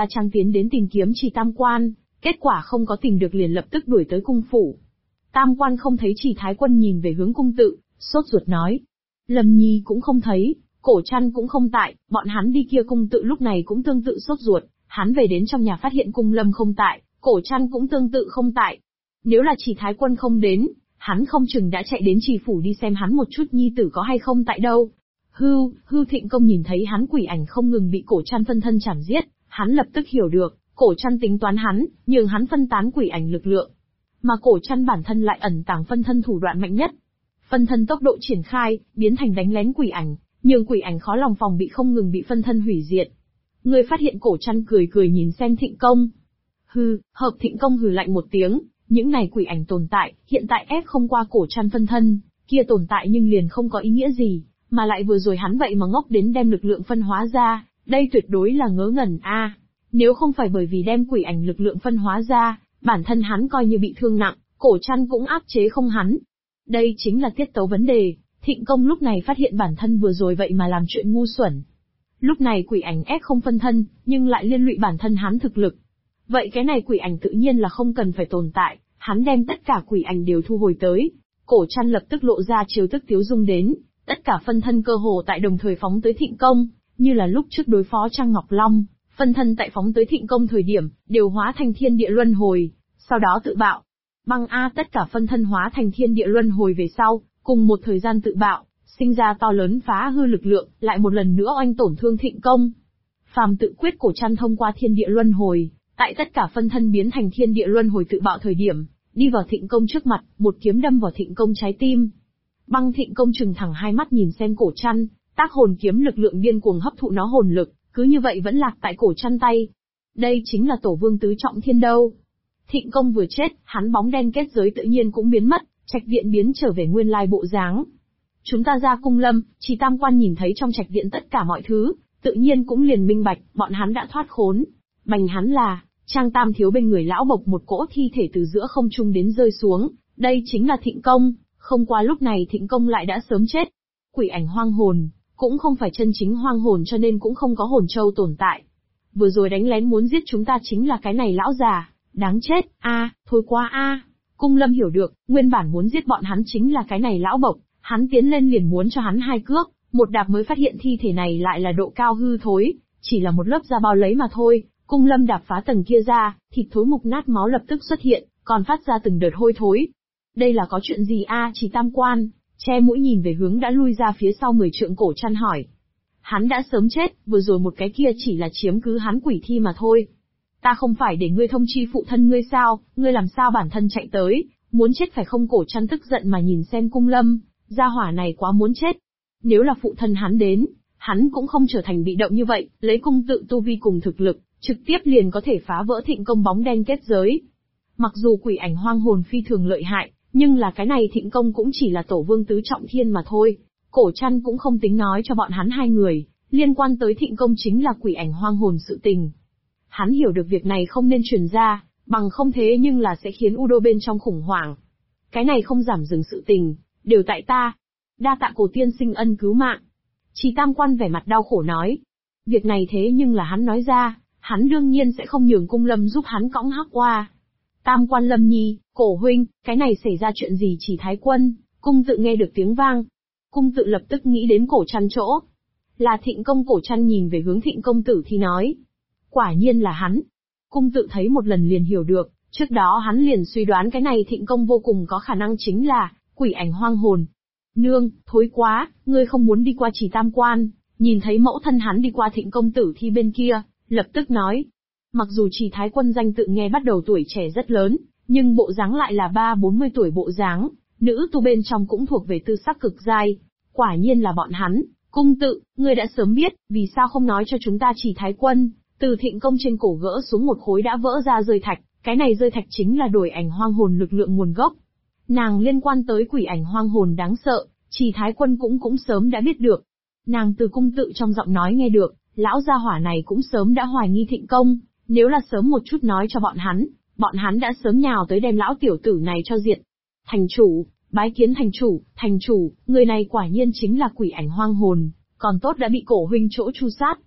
Ta Trang tiến đến tìm kiếm Trì Tam Quan, kết quả không có tìm được liền lập tức đuổi tới cung phủ. Tam Quan không thấy Trì Thái Quân nhìn về hướng cung tự, sốt ruột nói. Lâm Nhi cũng không thấy, Cổ Trăn cũng không tại, bọn hắn đi kia. Cung tự lúc này cũng tương tự sốt ruột, hắn về đến trong nhà phát hiện Cung Lâm không tại, Cổ Trăn cũng tương tự không tại. Nếu là Trì Thái Quân không đến, hắn không chừng đã chạy đến Trì phủ đi xem hắn một chút nhi tử có hay không tại đâu. Hưu Thịnh Công nhìn thấy hắn quỷ ảnh không ngừng bị Cổ Trăn phân thân chảm giết, hắn lập tức hiểu được, Cổ Trăn tính toán hắn, nhường hắn phân tán quỷ ảnh lực lượng. Mà Cổ Trăn bản thân lại ẩn tàng phân thân thủ đoạn mạnh nhất. Phân thân tốc độ triển khai, biến thành đánh lén quỷ ảnh, nhường quỷ ảnh khó lòng phòng bị không ngừng bị phân thân hủy diệt. Người phát hiện Cổ Trăn cười nhìn xem Thịnh Công. Hợp Thịnh Công hừ lạnh một tiếng, những này quỷ ảnh tồn tại, hiện tại ép không qua Cổ Trăn phân thân, kia tồn tại nhưng liền không có ý nghĩa gì, mà lại vừa rồi hắn vậy mà ngốc đến đem lực lượng phân hóa ra, đây tuyệt đối là ngớ ngẩn a. Nếu không phải bởi vì đem quỷ ảnh lực lượng phân hóa ra, bản thân hắn coi như bị thương nặng, Cổ Trăn cũng áp chế không hắn. Đây chính là tiết tấu vấn đề, Thịnh Công lúc này phát hiện bản thân vừa rồi vậy mà làm chuyện ngu xuẩn. Lúc này quỷ ảnh ép không phân thân, nhưng lại liên lụy bản thân hắn thực lực. Vậy cái này quỷ ảnh tự nhiên là không cần phải tồn tại, hắn đem tất cả quỷ ảnh đều thu hồi tới. Cổ Trăn lập tức lộ ra chiêu thức tiếu dung đến, tất cả phân thân cơ hồ tại đồng thời phóng tới Thịnh Công, như là lúc trước đối phó Trang Ngọc Long, phân thân tại phóng tới Thịnh Công thời điểm, đều hóa thành thiên địa luân hồi, sau đó tự bạo. Tất cả phân thân hóa thành thiên địa luân hồi về sau, cùng một thời gian tự bạo, sinh ra to lớn phá hư lực lượng, lại một lần nữa oanh tổn thương Thịnh Công. Phàm tự quyết Cổ Trăn thông qua thiên địa luân hồi, tại tất cả phân thân biến thành thiên địa luân hồi tự bạo thời điểm, đi vào Thịnh Công trước mặt, một kiếm đâm vào Thịnh Công trái tim. Thịnh Công trừng thẳng hai mắt nhìn xem Cổ Trăn, tác hồn kiếm lực lượng điên cuồng hấp thụ nó hồn lực, cứ như vậy vẫn lạc tại Cổ Trăn tay. Đây chính là Tổ Vương tứ trọng thiên đâu. Thịnh Công vừa chết, hắn bóng đen kết giới tự nhiên cũng biến mất, trạch viện biến trở về nguyên lai bộ dáng. Chúng ta ra Cung Lâm, Trì Tam Quan nhìn thấy trong trạch viện tất cả mọi thứ, tự nhiên cũng liền minh bạch, bọn hắn đã thoát khốn. Bành hắn là, Trang Tam thiếu bên người lão bộc một cỗ thi thể từ giữa không trung đến rơi xuống, đây chính là Thịnh Công, không qua lúc này Thịnh Công lại đã sớm chết. Quỷ ảnh hoang hồn, cũng không phải chân chính hoang hồn cho nên cũng không có hồn châu tồn tại. Vừa rồi đánh lén muốn giết chúng ta chính là cái này lão già, đáng chết, thôi quá a. Cung Lâm hiểu được, nguyên bản muốn giết bọn hắn chính là cái này lão bộc, hắn tiến lên liền muốn cho hắn hai cước, một đạp mới phát hiện thi thể này lại là độ cao hư thối, chỉ là một lớp da bao lấy mà thôi. Cung Lâm đạp phá tầng kia ra, thịt thối mục nát máu lập tức xuất hiện, còn phát ra từng đợt hôi thối. Đây là có chuyện gì Trì Tam Quan, che mũi nhìn về hướng đã lui ra phía sau 10 trượng Cổ Trăn hỏi. Hắn đã sớm chết, vừa rồi một cái kia chỉ là chiếm cứ hắn quỷ thi mà thôi. Ta không phải để ngươi thông chi phụ thân ngươi sao, ngươi làm sao bản thân chạy tới, muốn chết phải không? Cổ Trăn tức giận mà nhìn xem Cung Lâm, gia hỏa này quá muốn chết. Nếu là phụ thân hắn đến, hắn cũng không trở thành bị động như vậy, lấy cung tự tu vi cùng thực lực, trực tiếp liền có thể phá vỡ Thịnh Công bóng đen kết giới. Mặc dù quỷ ảnh hoang hồn phi thường lợi hại, nhưng là cái này Thịnh Công cũng chỉ là Tổ Vương tứ trọng thiên mà thôi. Cổ Trăn cũng không tính nói cho bọn hắn hai người, liên quan tới Thịnh Công chính là quỷ ảnh hoang hồn sự tình. Hắn hiểu được việc này không nên truyền ra, bằng không thế nhưng là sẽ khiến U Đô bên trong khủng hoảng. Cái này không giảm dừng sự tình, đều tại ta. Đa tạ Cổ tiên sinh ân cứu mạng. Trì Tam Quan vẻ mặt đau khổ nói. Việc này thế nhưng là hắn nói ra, hắn đương nhiên sẽ không nhường Cung Lâm giúp hắn cõng hắc qua. Tam Quan Lâm Nhi, Cổ huynh, cái này xảy ra chuyện gì? Trì Thái Quân, Cung tự nghe được tiếng vang. Cung tự lập tức nghĩ đến Cổ Trăn chỗ. Là Thịnh Công. Cổ Trăn nhìn về hướng Thịnh Công tử thì nói. Quả nhiên là hắn. Cung tự thấy một lần liền hiểu được, trước đó hắn liền suy đoán cái này Thịnh Công vô cùng có khả năng chính là quỷ ảnh hoang hồn. Nương, thối quá, ngươi không muốn đi qua Trì Tam Quan. Nhìn thấy mẫu thân hắn đi qua Thịnh Công tử thi bên kia, lập tức nói. Mặc dù Trì Thái Quân danh tự nghe bắt đầu tuổi trẻ rất lớn, nhưng bộ dáng lại là 30-40 tuổi bộ dáng, nữ tu bên trong cũng thuộc về tư sắc cực giai. Quả nhiên là bọn hắn. Cung tự, ngươi đã sớm biết, vì sao không nói cho chúng ta? Trì Thái Quân từ Thịnh Công trên cổ gỡ xuống một khối đã vỡ ra rơi thạch, cái này rơi thạch chính là đổi ảnh hoang hồn lực lượng nguồn gốc. Nàng liên quan tới quỷ ảnh hoang hồn đáng sợ, Trì Thái Quân cũng sớm đã biết được. Nàng từ cung tự trong giọng nói nghe được, lão gia hỏa này cũng sớm đã hoài nghi Thịnh Công, nếu là sớm một chút nói cho bọn hắn đã sớm nhào tới đem lão tiểu tử này cho diệt. Thành chủ, bái kiến thành chủ, người này quả nhiên chính là quỷ ảnh hoang hồn, còn tốt đã bị Cổ huynh chỗ chu sát.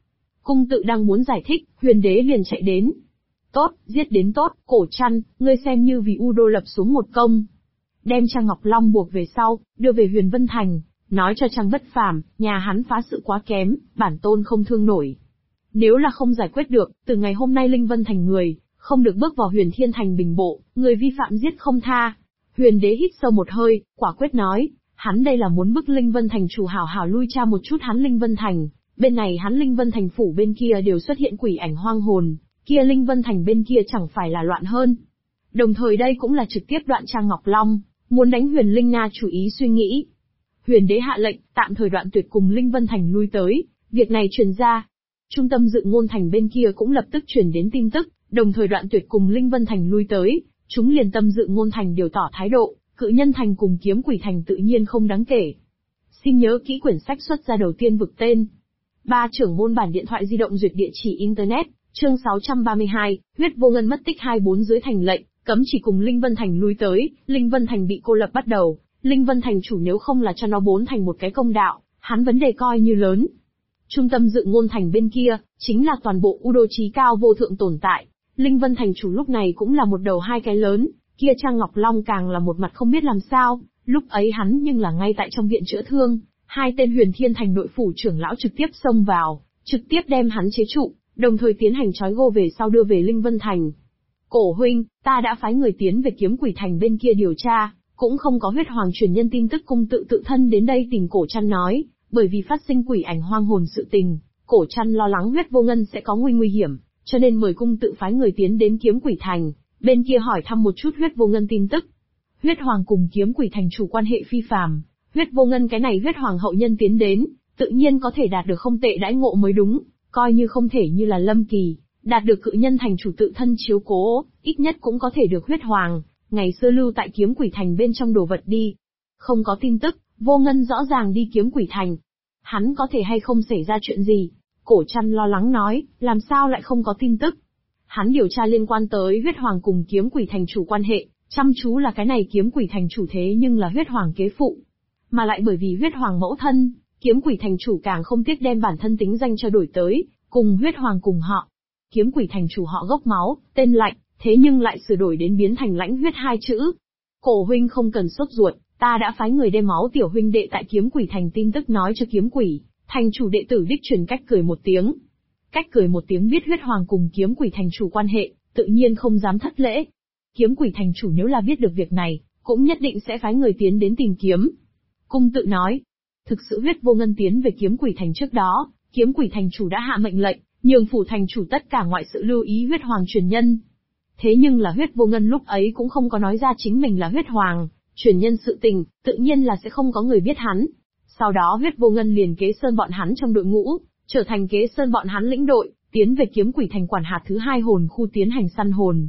Cung tự đang muốn giải thích, Huyền đế liền chạy đến. Tốt, giết đến tốt, Cổ Trăn, ngươi xem như vì U Đô lập xuống một công. Đem Trang Ngọc Long buộc về sau, đưa về Huyền Vân Thành, nói cho Trang Bất Phàm, nhà hắn phá sự quá kém, bản tôn không thương nổi. Nếu là không giải quyết được, từ ngày hôm nay Linh Vân Thành người, không được bước vào Huyền Thiên Thành bình bộ, người vi phạm giết không tha. Huyền đế hít sâu một hơi, quả quyết nói, hắn đây là muốn bức Linh Vân Thành chủ hảo hảo lui tra một chút hắn Linh Vân Thành. Bên này hắn Linh Vân Thành phủ bên kia đều xuất hiện quỷ ảnh hoang hồn, kia Linh Vân Thành bên kia chẳng phải là loạn hơn. Đồng thời đây cũng là trực tiếp đoạn Trang Ngọc Long, muốn đánh Huyền Linh Na chủ ý suy nghĩ. Huyền đế hạ lệnh, tạm thời đoạn tuyệt cùng Linh Vân Thành lui tới, việc này truyền ra. Trung tâm Dự Ngôn Thành bên kia cũng lập tức truyền đến tin tức, đồng thời đoạn tuyệt cùng Linh Vân Thành lui tới, chúng liền Tâm Dự Ngôn Thành đều tỏ thái độ, Cự Nhân Thành cùng Kiếm Quỷ Thành tự nhiên không đáng kể. Xin nhớ kỹ quyển sách xuất ra đầu tiên vực tên. 3 trưởng môn bản điện thoại di động duyệt địa chỉ Internet, chương 632, huyết vô ngân mất tích 24 dưới thành lệnh, cấm chỉ cùng Linh Vân Thành lui tới, Linh Vân Thành bị cô lập bắt đầu, Linh Vân Thành chủ nếu không là cho nó bốn thành một cái công đạo, hắn vấn đề coi như lớn. Trung tâm Dự Ngôn Thành bên kia, chính là toàn bộ U Đô trí cao vô thượng tồn tại, Linh Vân Thành chủ lúc này cũng là một đầu hai cái lớn, kia Trang Ngọc Long càng là một mặt không biết làm sao, lúc ấy hắn nhưng là ngay tại trong viện chữa thương, hai tên Huyền Thiên Thành nội phủ trưởng lão trực tiếp xông vào, trực tiếp đem hắn chế trụ, đồng thời tiến hành trói gô về sau đưa về Linh Vân Thành. Cổ huynh, ta đã phái người tiến về Kiếm Quỷ Thành bên kia điều tra, cũng không có huyết hoàng truyền nhân tin tức. Cung tự tự thân đến đây tìm Cổ Trăn nói, bởi vì phát sinh quỷ ảnh hoang hồn sự tình, Cổ Trăn lo lắng huyết vô ngân sẽ có nguy hiểm, cho nên mời cung tự phái người tiến đến Kiếm Quỷ Thành, bên kia hỏi thăm một chút huyết vô ngân tin tức. Huyết hoàng cùng Kiếm Quỷ Thành chủ quan hệ phi phàm, huyết vô ngân cái này huyết hoàng hậu nhân tiến đến, tự nhiên có thể đạt được không tệ đãi ngộ mới đúng, coi như không thể như là Lâm Kỳ, đạt được Cự Nhân Thành chủ tự thân chiếu cố, ít nhất cũng có thể được huyết hoàng, ngày xưa lưu tại Kiếm Quỷ Thành bên trong đồ vật đi. Không có tin tức, vô ngân rõ ràng đi Kiếm Quỷ Thành. Hắn có thể hay không xảy ra chuyện gì? Cổ Trăn lo lắng nói, làm sao lại không có tin tức? Hắn điều tra liên quan tới huyết hoàng cùng Kiếm Quỷ Thành chủ quan hệ, chăm chú là cái này Kiếm Quỷ Thành chủ thế nhưng là huyết hoàng kế phụ. Mà lại bởi vì huyết hoàng mẫu thân, Kiếm Quỷ Thành chủ càng không tiếc đem bản thân tính danh cho đổi tới, cùng huyết hoàng cùng họ. Kiếm Quỷ Thành chủ họ gốc máu, tên Lạnh, thế nhưng lại sửa đổi đến biến thành Lãnh huyết hai chữ. Cổ huynh không cần sốt ruột, ta đã phái người đem máu tiểu huynh đệ tại Kiếm Quỷ Thành tin tức nói cho Kiếm Quỷ Thành chủ đệ tử đích truyền. Cách cười một tiếng. Cách cười một tiếng biết huyết hoàng cùng Kiếm Quỷ Thành chủ quan hệ, tự nhiên không dám thất lễ. Kiếm Quỷ Thành chủ nếu là biết được việc này, cũng nhất định sẽ phái người tiến đến tìm kiếm. Cung tự nói, thực sự huyết vô ngân tiến về Kiếm Quỷ Thành trước đó, Kiếm Quỷ Thành chủ đã hạ mệnh lệnh, nhường phủ thành chủ tất cả ngoại sự lưu ý huyết hoàng truyền nhân. Thế nhưng là huyết vô ngân lúc ấy cũng không có nói ra chính mình là huyết hoàng truyền nhân sự tình, tự nhiên là sẽ không có người biết hắn. Sau đó huyết vô ngân liền kế sơn bọn hắn trong đội ngũ, trở thành kế sơn bọn hắn lĩnh đội, tiến về Kiếm Quỷ Thành quản hạt thứ 2 hồn khu tiến hành săn hồn.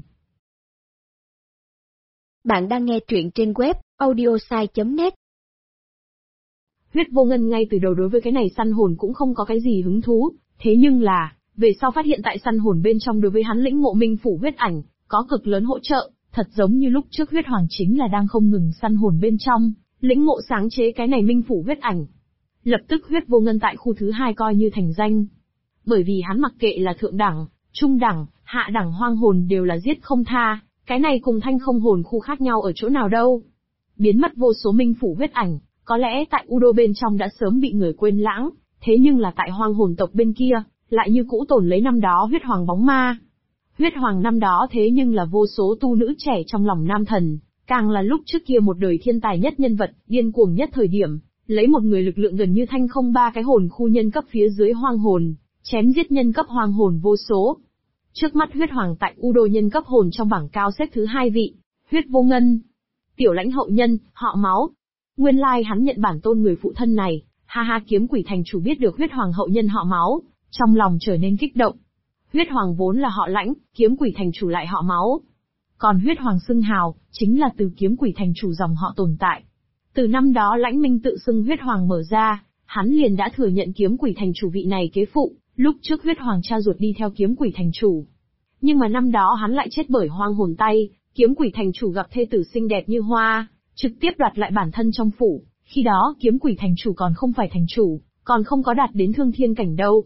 Bạn đang nghe truyện trên web audiosai.net. Huyết vô ngân ngay từ đầu đối với cái này săn hồn cũng không có cái gì hứng thú, thế nhưng là, về sau phát hiện tại săn hồn bên trong đối với hắn lĩnh ngộ minh phủ huyết ảnh, có cực lớn hỗ trợ, thật giống như lúc trước huyết hoàng chính là đang không ngừng săn hồn bên trong, lĩnh ngộ sáng chế cái này minh phủ huyết ảnh. Lập tức huyết vô ngân tại khu thứ 2 coi như thành danh. Bởi vì hắn mặc kệ là thượng đẳng, trung đẳng, hạ đẳng hoang hồn đều là giết không tha, cái này cùng thanh không hồn khu khác nhau ở chỗ nào đâu. Biến mất vô số minh phủ huyết ảnh, có lẽ tại U Đô bên trong đã sớm bị người quên lãng, thế nhưng là tại hoang hồn tộc bên kia, lại như cũ tồn lấy năm đó huyết hoàng bóng ma. Huyết hoàng năm đó thế nhưng là vô số tu nữ trẻ trong lòng nam thần, càng là lúc trước kia một đời thiên tài nhất nhân vật, điên cuồng nhất thời điểm, lấy một người lực lượng gần như thanh không 3 cái hồn khu nhân cấp phía dưới hoang hồn, chém giết nhân cấp hoang hồn vô số. Trước mắt huyết hoàng tại U Đô nhân cấp hồn trong bảng cao xếp thứ 2 vị, huyết vô ngân. Tiểu Lãnh hậu nhân, họ máu. Nguyên lai hắn nhận bản tôn người phụ thân này, ha ha. Kiếm Quỷ Thành chủ biết được huyết hoàng hậu nhân họ máu, trong lòng trở nên kích động. Huyết hoàng vốn là họ Lãnh, Kiếm Quỷ Thành chủ lại họ máu. Còn huyết hoàng xưng hào, chính là từ Kiếm Quỷ Thành chủ dòng họ tồn tại. Từ năm đó Lãnh Minh tự xưng huyết hoàng mở ra, hắn liền đã thừa nhận Kiếm Quỷ Thành chủ vị này kế phụ, lúc trước huyết hoàng cha ruột đi theo Kiếm Quỷ Thành chủ. Nhưng mà năm đó hắn lại chết bởi hoang hồn tay, Kiếm Quỷ Thành chủ gặp thê tử xinh đẹp như hoa, trực tiếp đoạt lại bản thân trong phủ, khi đó Kiếm Quỷ Thành chủ còn không phải thành chủ, còn không có đạt đến thương thiên cảnh đâu.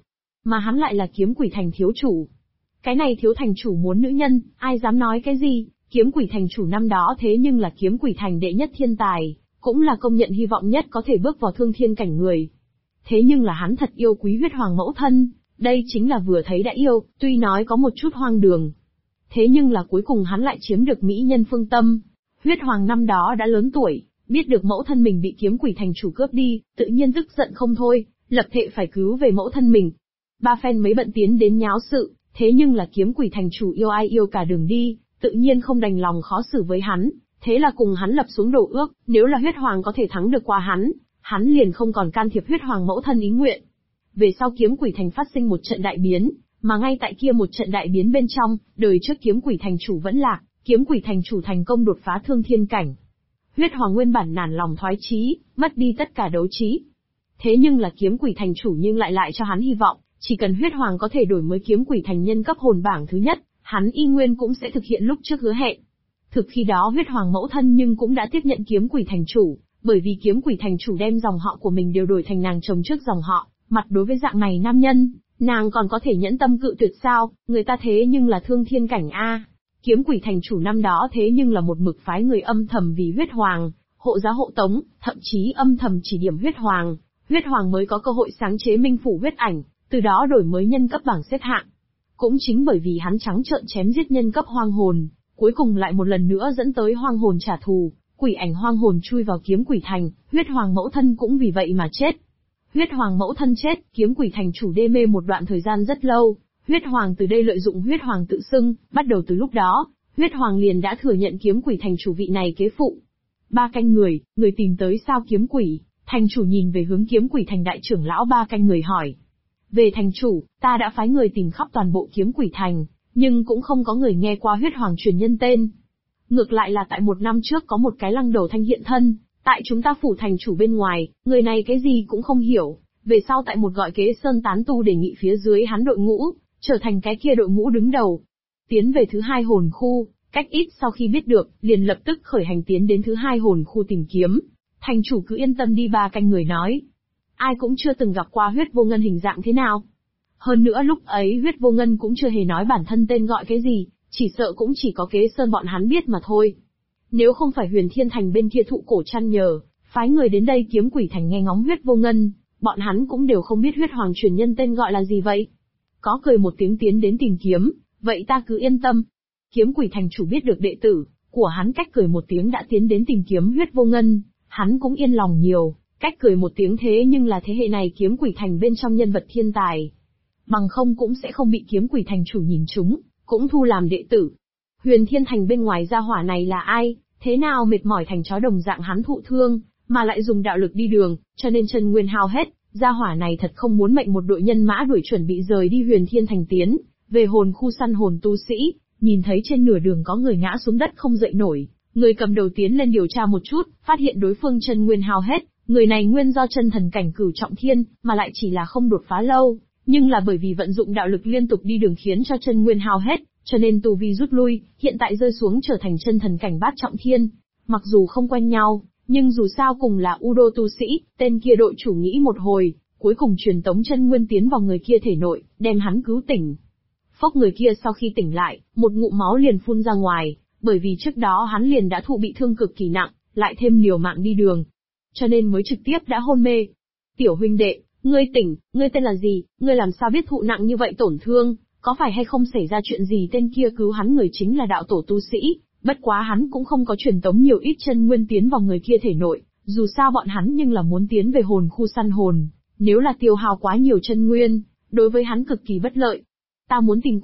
mà hắn lại là kiếm quỷ thành thiếu chủ. Cái này thiếu thành chủ muốn nữ nhân, ai dám nói cái gì, kiếm quỷ thành chủ năm đó thế nhưng là kiếm quỷ thành đệ nhất thiên tài, cũng là công nhận hy vọng nhất có thể bước vào thương thiên cảnh người. Thế nhưng là hắn thật yêu quý huyết hoàng mẫu thân, đây chính là vừa thấy đã yêu, tuy nói có một chút hoang đường. Thế nhưng là cuối cùng hắn lại chiếm được mỹ nhân phương tâm. Huyết hoàng năm đó đã lớn tuổi, biết được mẫu thân mình bị kiếm quỷ thành chủ cướp đi, tự nhiên tức giận không thôi, lập thệ phải cứu về mẫu thân mình. Ba phen mấy bận tiến đến nháo sự, thế nhưng là kiếm quỷ thành chủ yêu ai yêu cả đường đi, tự nhiên không đành lòng khó xử với hắn, thế là cùng hắn lập xuống đồ ước, nếu là huyết hoàng có thể thắng được qua hắn liền không còn can thiệp huyết hoàng mẫu thân ý nguyện. Về sau kiếm quỷ thành phát sinh một trận đại biến, mà ngay tại kia một trận đại biến bên trong, đời trước kiếm quỷ thành chủ vẫn lạc, kiếm quỷ thành chủ thành công đột phá thương thiên cảnh. Huyết hoàng nguyên bản nản lòng thoái chí, mất đi tất cả đấu trí. Thế nhưng là kiếm quỷ thành chủ nhưng lại cho hắn hy vọng, chỉ cần huyết hoàng có thể đổi mới kiếm quỷ thành nhân cấp hồn bảng thứ nhất, hắn y nguyên cũng sẽ thực hiện lúc trước hứa hẹn. Thực khi đó huyết hoàng mẫu thân nhưng cũng đã tiếp nhận kiếm quỷ thành chủ, bởi vì kiếm quỷ thành chủ đem dòng họ của mình đều đổi thành nàng chồng trước dòng họ, mặt đối với dạng này nam nhân, nàng còn có thể nhẫn tâm cự tuyệt sao, người ta thế nhưng là thương thiên cảnh a. Kiếm quỷ thành chủ năm đó thế nhưng là một mực phái người âm thầm vì huyết hoàng, hộ giá hộ tống, thậm chí âm thầm chỉ điểm huyết hoàng mới có cơ hội sáng chế minh phủ huyết ảnh, từ đó đổi mới nhân cấp bảng xếp hạng. Cũng chính bởi vì hắn trắng trợn chém giết nhân cấp hoang hồn, cuối cùng lại một lần nữa dẫn tới hoang hồn trả thù, quỷ ảnh hoang hồn chui vào kiếm quỷ thành, huyết hoàng mẫu thân cũng vì vậy mà chết. Huyết hoàng mẫu thân chết, kiếm quỷ thành chủ đê mê một đoạn thời gian rất lâu, huyết hoàng từ đây lợi dụng huyết hoàng tự xưng, bắt đầu từ lúc đó, huyết hoàng liền đã thừa nhận kiếm quỷ thành chủ vị này kế phụ. Ba canh người tìm tới sao kiếm quỷ, thành chủ nhìn về hướng kiếm quỷ thành đại trưởng lão ba canh người hỏi. Về thành chủ, ta đã phái người tìm khắp toàn bộ kiếm quỷ thành, nhưng cũng không có người nghe qua huyết hoàng truyền nhân tên. Ngược lại là tại một năm trước có một cái lăng đầu thanh hiện thân, tại chúng ta phủ thành chủ bên ngoài, người này cái gì cũng không hiểu, về sau tại một gọi kế sơn tán tu đề nghị phía dưới hắn đội ngũ, trở thành cái kia đội ngũ đứng đầu. Tiến về thứ hai hồn khu, cách ít sau khi biết được, liền lập tức khởi hành tiến đến thứ hai hồn khu tìm kiếm. Thành chủ cứ yên tâm đi ba canh người nói. Ai cũng chưa từng gặp qua huyết vô ngân hình dạng thế nào. Hơn nữa lúc ấy huyết vô ngân cũng chưa hề nói bản thân tên gọi cái gì, chỉ sợ cũng chỉ có kế sơn bọn hắn biết mà thôi. Nếu không phải Huyền Thiên Thành bên kia thụ cổ chăn nhờ, phái người đến đây kiếm quỷ thành nghe ngóng huyết vô ngân, bọn hắn cũng đều không biết huyết hoàng truyền nhân tên gọi là gì vậy. Có cười một tiếng tiến đến tìm kiếm, vậy ta cứ yên tâm. Kiếm quỷ thành chủ biết được đệ tử của hắn cách cười một tiếng đã tiến đến tìm kiếm huyết vô ngân, hắn cũng yên lòng nhiều, cách cười một tiếng thế nhưng là thế hệ này kiếm quỷ thành bên trong nhân vật thiên tài. Bằng không cũng sẽ không bị kiếm quỷ thành chủ nhìn trúng, cũng thu làm đệ tử. Huyền Thiên Thành bên ngoài gia hỏa này là ai, thế nào mệt mỏi thành chó đồng dạng hắn thụ thương, mà lại dùng đạo lực đi đường, cho nên chân nguyên hao hết, gia hỏa này thật không muốn mệnh một đội nhân mã đuổi chuẩn bị rời đi Huyền Thiên Thành tiến, về hồn khu săn hồn tu sĩ, nhìn thấy trên nửa đường có người ngã xuống đất không dậy nổi, người cầm đầu tiến lên điều tra một chút, phát hiện đối phương chân nguyên hao hết, người này nguyên do chân thần cảnh cửu trọng thiên, mà lại chỉ là không đột phá lâu, nhưng là bởi vì vận dụng đạo lực liên tục đi đường khiến cho chân nguyên hao hết, cho nên tu vi rút lui, hiện tại rơi xuống trở thành chân thần cảnh bát trọng thiên. Mặc dù không quen nhau, nhưng dù sao cùng là Udo tu sĩ, tên kia đội chủ nghĩ một hồi, cuối cùng truyền tống chân nguyên tiến vào người kia thể nội, đem hắn cứu tỉnh. Phốc người kia sau khi tỉnh lại, một ngụm máu liền phun ra ngoài, bởi vì trước đó hắn liền đã thụ bị thương cực kỳ nặng, lại thêm liều mạng đi đường, cho nên mới trực tiếp đã hôn mê. Tiểu huynh đệ, ngươi tỉnh, ngươi tên là gì, ngươi làm sao biết thụ nặng như vậy tổn thương, có phải hay không xảy ra chuyện gì? Tên kia cứu hắn người chính là đạo tổ tu sĩ, bất quá hắn cũng không có truyền tống nhiều ít chân nguyên tiến vào người kia thể nội, dù sao bọn hắn nhưng là muốn tiến về hồn khu săn hồn, nếu là tiêu hao quá nhiều chân nguyên, đối với hắn cực kỳ bất lợi. Ta muốn tìm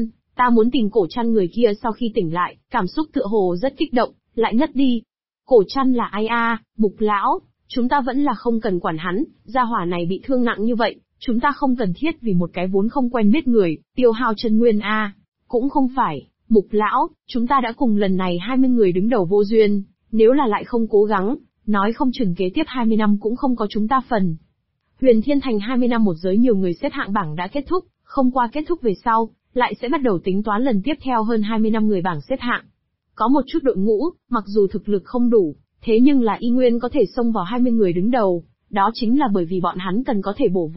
cổ chăn người kia sau khi tỉnh lại, cảm xúc tựa hồ rất kích động, lại ngất đi. Cổ chăn là ai a? Mục lão, chúng ta vẫn là không cần quản hắn, gia hỏa này bị thương nặng như vậy, chúng ta không cần thiết vì một cái vốn không quen biết người, tiêu hao chân nguyên a. Cũng không phải, Mục lão, chúng ta đã cùng lần này 20 người đứng đầu vô duyên, nếu là lại không cố gắng, nói không chừng kế tiếp 20 năm cũng không có chúng ta phần. Huyền Thiên Thành 20 năm một giới nhiều người xếp hạng bảng đã kết thúc, không qua kết thúc về sau, lại sẽ bắt đầu tính toán lần tiếp theo hơn 20 năm người bảng xếp hạng. Có một chút đội ngũ, mặc dù thực lực không đủ, thế nhưng là y nguyên có thể xông vào 20 người đứng đầu, đó chính là bởi vì bọn hắn cần có thể bổ vụng,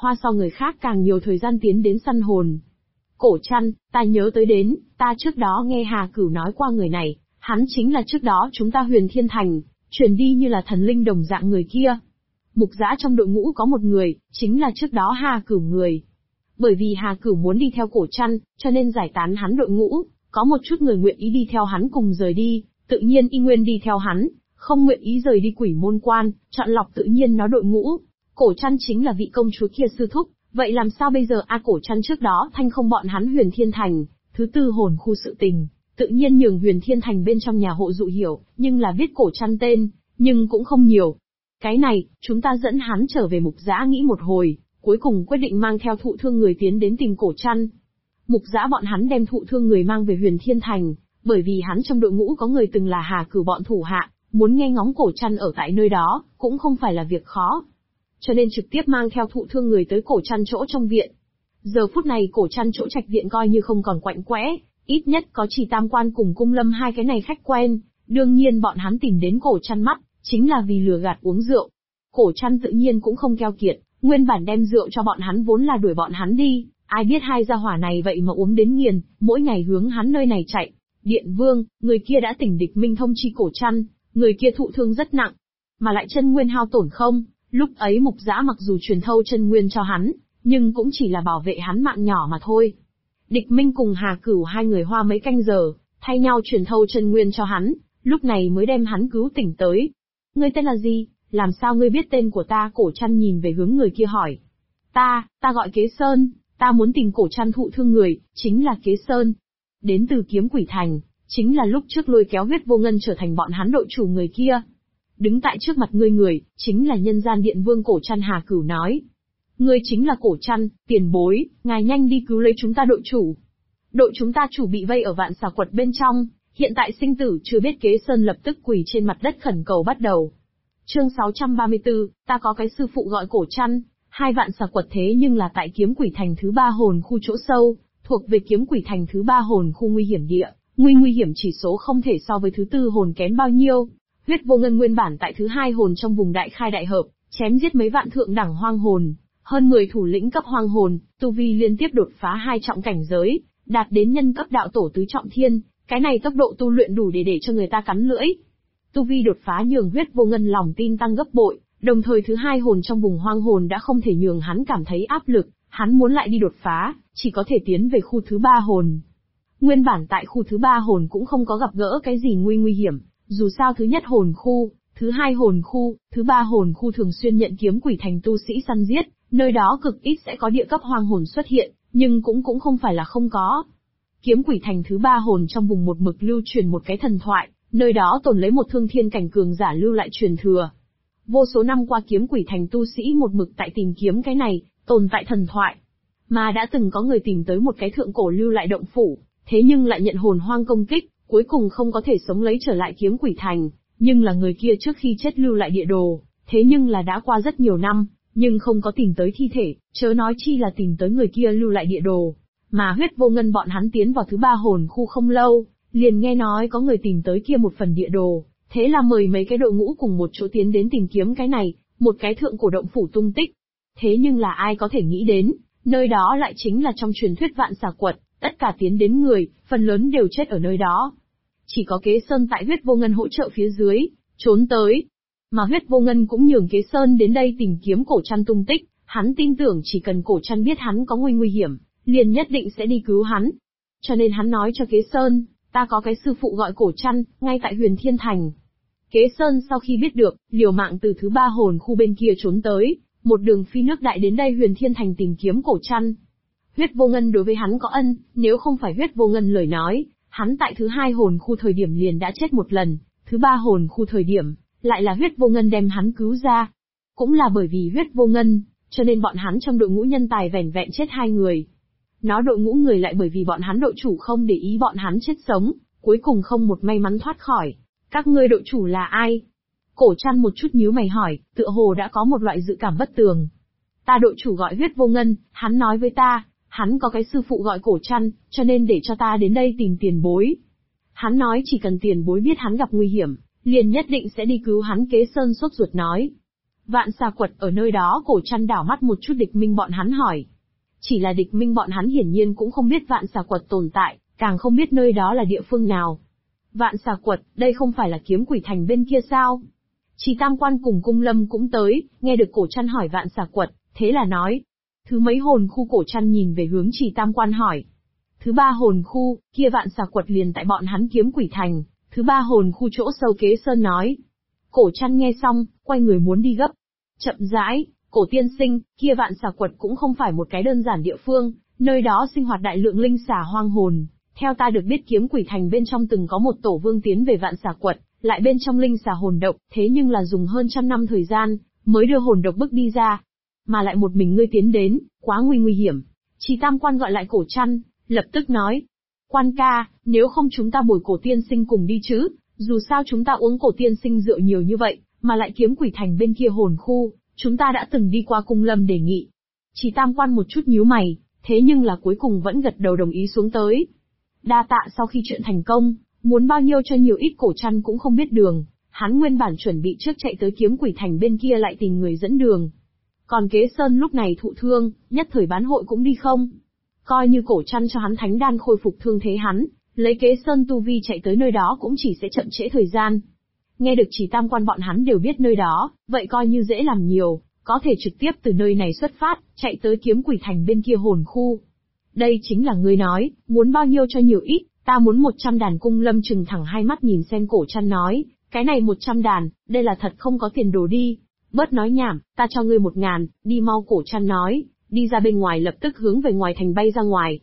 hoa so người khác càng nhiều thời gian tiến đến săn hồn. Cổ Trăn, ta nhớ tới đến, ta trước đó nghe Hà Cửu nói qua người này, hắn chính là trước đó chúng ta Huyền Thiên Thành, truyền đi như là thần linh đồng dạng người kia. Mục Dã trong đội ngũ có một người, chính là trước đó Hà Cửu người. Bởi vì Hà Cửu muốn đi theo Cổ Trăn, cho nên giải tán hắn đội ngũ, có một chút người nguyện ý đi theo hắn cùng rời đi, tự nhiên y nguyên đi theo hắn, không nguyện ý rời đi Quỷ Môn Quan, chọn lọc tự nhiên nó đội ngũ. Cổ Trăn chính là vị công chúa kia sư thúc, vậy làm sao bây giờ Cổ Trăn trước đó thanh không bọn hắn Huyền Thiên Thành, thứ tư hồn khu sự tình, tự nhiên nhường Huyền Thiên Thành bên trong nhà hộ dụ hiểu, nhưng là viết Cổ Trăn tên, nhưng cũng không nhiều. Cái này, chúng ta dẫn hắn trở về Mục Dã nghĩ một hồi, cuối cùng quyết định mang theo thụ thương người tiến đến tìm Cổ Trăn. Mục Dã bọn hắn đem thụ thương người mang về Huyền Thiên Thành, bởi vì hắn trong đội ngũ có người từng là Hà Cửu bọn thủ hạ, muốn nghe ngóng Cổ Trăn ở tại nơi đó, cũng không phải là việc khó. Cho nên trực tiếp mang theo thụ thương người tới Cổ Trăn chỗ trong viện. Giờ phút này Cổ Trăn chỗ trạch viện coi như không còn quạnh quẽ, ít nhất có chỉ Tam Quan cùng Cung Lâm hai cái này khách quen, đương nhiên bọn hắn tìm đến Cổ Trăn mắt, chính là vì lừa gạt uống rượu. Cổ Trăn tự nhiên cũng không keo kiệt, nguyên bản đem rượu cho bọn hắn vốn là đuổi bọn hắn đi, ai biết hai gia hỏa này vậy mà uống đến nghiền, mỗi ngày hướng hắn nơi này chạy. Điện Vương, người kia đã tỉnh địch minh thông chi Cổ Trăn, người kia thụ thương rất nặng, mà lại chân nguyên hao tổn không, lúc ấy Mục Dã mặc dù truyền thâu chân nguyên cho hắn, nhưng cũng chỉ là bảo vệ hắn mạng nhỏ mà thôi. Địch Minh cùng Hà Cửu hai người hoa mấy canh giờ, thay nhau truyền thâu chân nguyên cho hắn, lúc này mới đem hắn cứu tỉnh tới. Ngươi tên là gì? Làm sao ngươi biết tên của ta? Cổ Trăn nhìn về hướng người kia hỏi. Ta gọi Kế Sơn, ta muốn tìm Cổ Trăn thụ thương người, chính là Kế Sơn. Đến từ Kiếm Quỷ Thành, chính là lúc trước lôi kéo Huyết Vô Ngân trở thành bọn hắn đội chủ người kia. Đứng tại trước mặt ngươi người, chính là Nhân Gian Điện Vương Cổ Trăn. Hà Cửu nói. Ngươi chính là Cổ Trăn, tiền bối, ngài nhanh đi cứu lấy chúng ta đội chủ. Đội chúng ta chủ bị vây ở Vạn Xà Quật bên trong, hiện tại sinh tử chưa biết. Kế Sơn lập tức quỳ trên mặt đất khẩn cầu bắt đầu. Chương 634, ta có cái sư phụ gọi Cổ Trăn, hai Vạn Xà Quật thế nhưng là tại Kiếm Quỷ Thành thứ 3 hồn khu chỗ sâu, thuộc về Kiếm Quỷ Thành thứ 3 hồn khu nguy hiểm địa, nguy hiểm chỉ số không thể so với thứ 4 hồn kém bao nhiêu. Huyết Vô Ngân nguyên bản tại thứ 2 hồn trong vùng đại khai đại hợp, chém giết mấy vạn thượng đẳng hoang hồn, hơn 10 thủ lĩnh cấp hoang hồn, tu vi liên tiếp đột phá 2 trọng cảnh giới, đạt đến nhân cấp đạo tổ tứ trọng thiên, cái này tốc độ tu luyện đủ để cho người ta cắn lưỡi. Tu vi đột phá nhường Huyết Vô Ngân lòng tin tăng gấp bội, đồng thời thứ 2 hồn trong vùng hoang hồn đã không thể nhường hắn cảm thấy áp lực, hắn muốn lại đi đột phá, chỉ có thể tiến về khu thứ 3 hồn. Nguyên bản tại khu thứ 3 hồn cũng không có gặp gỡ cái gì nguy hiểm, dù sao thứ nhất hồn khu, thứ 2 hồn khu, thứ 3 hồn khu thường xuyên nhận Kiếm Quỷ Thành tu sĩ săn giết, nơi đó cực ít sẽ có địa cấp hoang hồn xuất hiện, nhưng cũng không phải là không có. Kiếm Quỷ Thành thứ 3 hồn trong vùng một mực lưu truyền một cái thần thoại, nơi đó tồn lấy một thương thiên cảnh cường giả lưu lại truyền thừa. Vô số năm qua Kiếm Quỷ Thành tu sĩ một mực tại tìm kiếm cái này, tồn tại thần thoại. Mà đã từng có người tìm tới một cái thượng cổ lưu lại động phủ, thế nhưng lại nhận hồn hoang công kích, cuối cùng không có thể sống lấy trở lại Kiếm Quỷ Thành, nhưng là người kia trước khi chết lưu lại địa đồ, thế nhưng là đã qua rất nhiều năm, nhưng không có tìm tới thi thể, chớ nói chi là tìm tới người kia lưu lại địa đồ. Mà Huyết Vô Ngân bọn hắn tiến vào thứ 3 hồn khu không lâu, liền nghe nói có người tìm tới kia một phần địa đồ, thế là mời mấy cái đội ngũ cùng một chỗ tiến đến tìm kiếm cái này, một cái thượng cổ động phủ tung tích. Thế nhưng là ai có thể nghĩ đến, nơi đó lại chính là trong truyền thuyết Vạn Xà Quật, tất cả tiến đến người, phần lớn đều chết ở nơi đó. Chỉ có Kế Sơn tại Huyết Vô Ngân hỗ trợ phía dưới, trốn tới. Mà Huyết Vô Ngân cũng nhường Kế Sơn đến đây tìm kiếm Cổ Trăn tung tích, hắn tin tưởng chỉ cần Cổ Trăn biết hắn có nguy hiểm, liền nhất định sẽ đi cứu hắn. Cho nên hắn nói cho Kế Sơn, ta có cái sư phụ gọi Cổ Trăn, ngay tại Huyền Thiên Thành. Kế Sơn sau khi biết được, liều mạng từ thứ 3 hồn khu bên kia trốn tới, một đường phi nước đại đến đây Huyền Thiên Thành tìm kiếm Cổ Trăn. Huyết Vô Ngân đối với hắn có ân, nếu không phải Huyết Vô Ngân lời nói, hắn tại thứ 2 hồn khu thời điểm liền đã chết một lần, thứ 3 hồn khu thời điểm, lại là Huyết Vô Ngân đem hắn cứu ra. Cũng là bởi vì Huyết Vô Ngân, cho nên bọn hắn trong đội ngũ nhân tài vẻn vẹn chết 2 người. Nó đội ngũ người lại bởi vì bọn hắn đội chủ không để ý bọn hắn chết sống, cuối cùng không một may mắn thoát khỏi. Các ngươi đội chủ là ai? Cổ Trăn một chút nhíu mày hỏi, tựa hồ đã có một loại dự cảm bất tường. Ta đội chủ gọi Huyết Vô Ngân, hắn nói với ta, hắn có cái sư phụ gọi Cổ Trăn, cho nên để cho ta đến đây tìm tiền bối. Hắn nói chỉ cần tiền bối biết hắn gặp nguy hiểm, liền nhất định sẽ đi cứu hắn. Kế Sơn sốt ruột nói. Vạn Xà Quật ở nơi đó. Cổ Trăn đảo mắt một chút Địch Minh bọn hắn hỏi. Chỉ là Địch Minh bọn hắn hiển nhiên cũng không biết Vạn Xà Quật tồn tại, càng không biết nơi đó là địa phương nào. Vạn Xà Quật, đây không phải là Kiếm Quỷ Thành bên kia sao? Chỉ Tam Quan cùng Cung Lâm cũng tới, nghe được Cổ Trăn hỏi Vạn Xà Quật, thế là nói. Thứ mấy hồn khu? Cổ Trăn nhìn về hướng Chỉ Tam Quan hỏi. Thứ 3 hồn khu, kia Vạn Xà Quật liền tại bọn hắn Kiếm Quỷ Thành, thứ 3 hồn khu chỗ sâu Kế Sơn nói. Cổ Trăn nghe xong, quay người muốn đi gấp. Chậm rãi, Cổ tiên sinh, kia Vạn Xà Quật cũng không phải một cái đơn giản địa phương, nơi đó sinh hoạt đại lượng linh xà hoang hồn. Theo ta được biết Kiếm Quỷ Thành bên trong từng có một tổ vương tiến về Vạn Xà Quật, lại bên trong linh xà hồn độc, thế nhưng là dùng hơn 100 năm thời gian, mới đưa hồn độc bức đi ra. Mà lại một mình ngươi tiến đến, quá nguy hiểm. Chỉ Tam Quan gọi lại Cổ Trăn, lập tức nói. Quan ca, nếu không chúng ta bồi Cổ tiên sinh cùng đi chứ, dù sao chúng ta uống Cổ tiên sinh rượu nhiều như vậy, mà lại Kiếm Quỷ Thành bên kia hồn khu, chúng ta đã từng đi qua. Cung Lâm đề nghị. Chỉ Tam Quan một chút nhíu mày, thế nhưng là cuối cùng vẫn gật đầu đồng ý xuống tới. Đa tạ. Sau khi chuyện thành công, muốn bao nhiêu cho nhiều ít. Cổ Trăn cũng không biết đường, hắn nguyên bản chuẩn bị trước chạy tới Kiếm Quỷ Thành bên kia lại tìm người dẫn đường. Còn Kế Sơn lúc này thụ thương, nhất thời bán hội cũng đi không. Coi như Cổ Trăn cho hắn thánh đan khôi phục thương thế hắn, lấy Kế Sơn tu vi chạy tới nơi đó cũng chỉ sẽ chậm trễ thời gian. Nghe được Chỉ Tam Quan bọn hắn đều biết nơi đó, vậy coi như dễ làm nhiều, có thể trực tiếp từ nơi này xuất phát, chạy tới Kiếm Quỷ Thành bên kia hồn khu. Đây chính là ngươi nói, muốn bao nhiêu cho nhiều ít, ta muốn 100 đàn. Cung Lâm trừng thẳng hai mắt nhìn xem Cổ Trăn nói, cái này 100 đàn, đây là thật không có tiền đồ đi. Bớt nói nhảm, ta cho ngươi 1000, đi mau. Cổ Trăn nói, đi ra bên ngoài lập tức hướng về ngoài thành bay ra ngoài.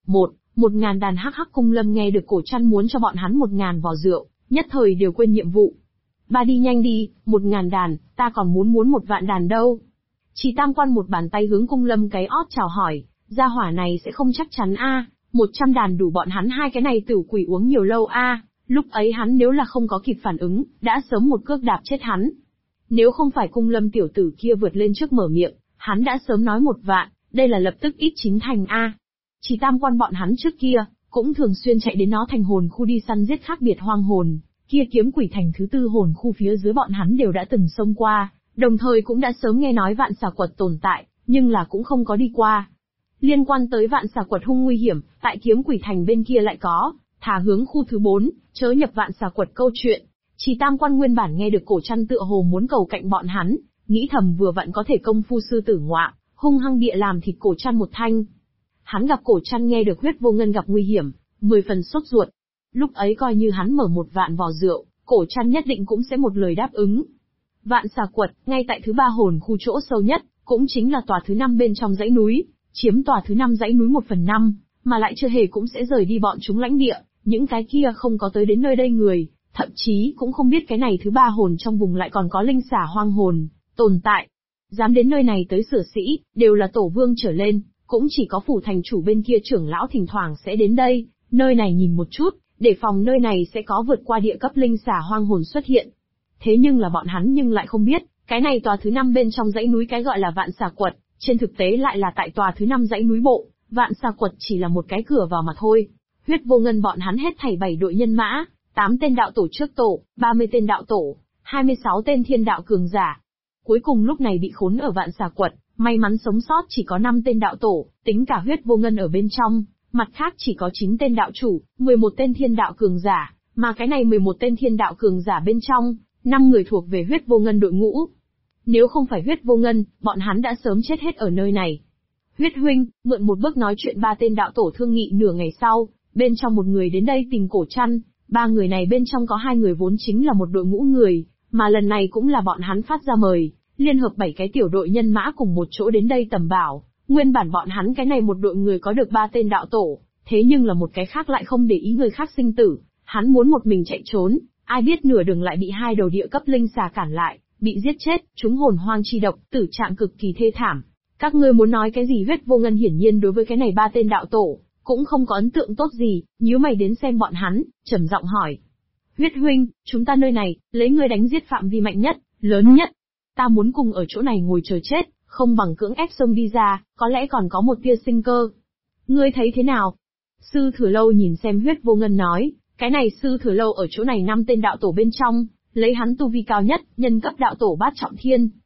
1000 đàn. Hắc. Cung Lâm nghe được Cổ Trăn muốn cho bọn hắn 1000 vò rượu, nhất thời đều quên nhiệm vụ. Ba đi nhanh đi, 1000 đàn, ta còn muốn 1 vạn đàn đâu. Chỉ Tam Quan một bàn tay hướng Cung Lâm cái ót chào hỏi, gia hỏa này sẽ không chắc chắn a, 100 đàn đủ bọn hắn hai cái này tử quỷ uống nhiều lâu a, lúc ấy hắn nếu là không có kịp phản ứng, đã sớm một cước đạp chết hắn. Nếu không phải Cung Lâm tiểu tử kia vượt lên trước mở miệng, hắn đã sớm nói 1 vạn, đây là lập tức ít chính thành a. Chỉ Tam Quan bọn hắn trước kia, cũng thường xuyên chạy đến nó thành hồn khu đi săn giết khác biệt hoang hồn, kia Kiếm Quỷ Thành thứ 4 hồn khu phía dưới bọn hắn đều đã từng xông qua, đồng thời cũng đã sớm nghe nói Vạn Xà Quật tồn tại, nhưng là cũng không có đi qua. Liên quan tới Vạn Xà Quật hung nguy hiểm, tại Kiếm Quỷ Thành bên kia lại có, thả hướng khu thứ 4, chớ nhập Vạn Xà Quật câu chuyện. Chỉ Tam Quan nguyên bản nghe được Cổ Trăn tựa hồ muốn cầu cạnh bọn hắn, nghĩ thầm vừa vặn có thể công phu sư tử ngoạ, hung hăng địa làm thịt Cổ Trăn một thanh. Hắn gặp Cổ Trăn nghe được Huyết Vô Ngân gặp nguy hiểm, 10 phần sốt ruột. Lúc ấy coi như hắn mở 1 vạn vò rượu, Cổ Trăn nhất định cũng sẽ một lời đáp ứng. Vạn Xà Quật, ngay tại thứ 3 hồn khu chỗ sâu nhất, cũng chính là tòa thứ 5 bên trong dãy núi, chiếm tòa thứ 5 dãy núi 1/5, mà lại chưa hề cũng sẽ rời đi bọn chúng lãnh địa, những cái kia không có tới đến nơi đây người, thậm chí cũng không biết cái này thứ 3 hồn trong vùng lại còn có linh xà hoang hồn tồn tại. Dám đến nơi này tới sửa sĩ, đều là tổ vương trở lên, cũng chỉ có phủ thành chủ bên kia trưởng lão thỉnh thoảng sẽ đến đây, nơi này nhìn một chút, để phòng nơi này sẽ có vượt qua địa cấp linh xà hoang hồn xuất hiện. Thế nhưng là bọn hắn nhưng lại không biết, cái này tòa thứ 5 bên trong dãy núi cái gọi là Vạn Xà Quật, trên thực tế lại là tại tòa thứ 5 dãy núi bộ, Vạn Xà Quật chỉ là một cái cửa vào mà thôi. Huyết Vô Ngân bọn hắn hết thảy 7 đội nhân mã, 8 tên đạo tổ trước tổ, 30 tên đạo tổ, 26 tên thiên đạo cường giả. Cuối cùng lúc này bị khốn ở Vạn Xà Quật, may mắn sống sót chỉ có 5 tên đạo tổ, tính cả Huyết Vô Ngân ở bên trong, mặt khác chỉ có 9 tên đạo chủ, 11 tên thiên đạo cường giả, mà cái này 11 tên thiên đạo cường giả bên trong, 5 người thuộc về Huyết Vô Ngân đội ngũ. Nếu không phải Huyết Vô Ngân, bọn hắn đã sớm chết hết ở nơi này. Huyết huynh, mượn một bước nói chuyện. 3 tên đạo tổ thương nghị nửa ngày sau, bên trong một người đến đây tìm Cổ Trăn, 3 người này bên trong có 2 người vốn chính là một đội ngũ người, mà lần này cũng là bọn hắn phát ra mời, liên hợp 7 cái tiểu đội nhân mã cùng một chỗ đến đây tầm bảo. Nguyên bản bọn hắn cái này một đội người có được 3 tên đạo tổ, thế nhưng là một cái khác lại không để ý người khác sinh tử, hắn muốn một mình chạy trốn, ai biết nửa đường lại bị 2 đầu địa cấp linh xà cản lại, bị giết chết, chúng hồn hoang chi độc, tử trạng cực kỳ thê thảm. Các ngươi muốn nói cái gì? Huyết Vô Ngân hiển nhiên đối với cái này 3 tên đạo tổ, cũng không có ấn tượng tốt gì, nhíu mày đến xem bọn hắn, trầm giọng hỏi. Huyết huynh, chúng ta nơi này, lấy ngươi đánh giết phạm vi mạnh nhất, lớn nhất. Ta muốn cùng ở chỗ này ngồi chờ chết, không bằng cưỡng ép xông đi ra, có lẽ còn có một tia sinh cơ. Ngươi thấy thế nào? Sư Thừa Lâu nhìn xem Huyết Vô Ngân nói, cái này Sư Thừa Lâu ở chỗ này 5 tên đạo tổ bên trong, lấy hắn tu vi cao nhất, nhân cấp đạo tổ bát trọng thiên.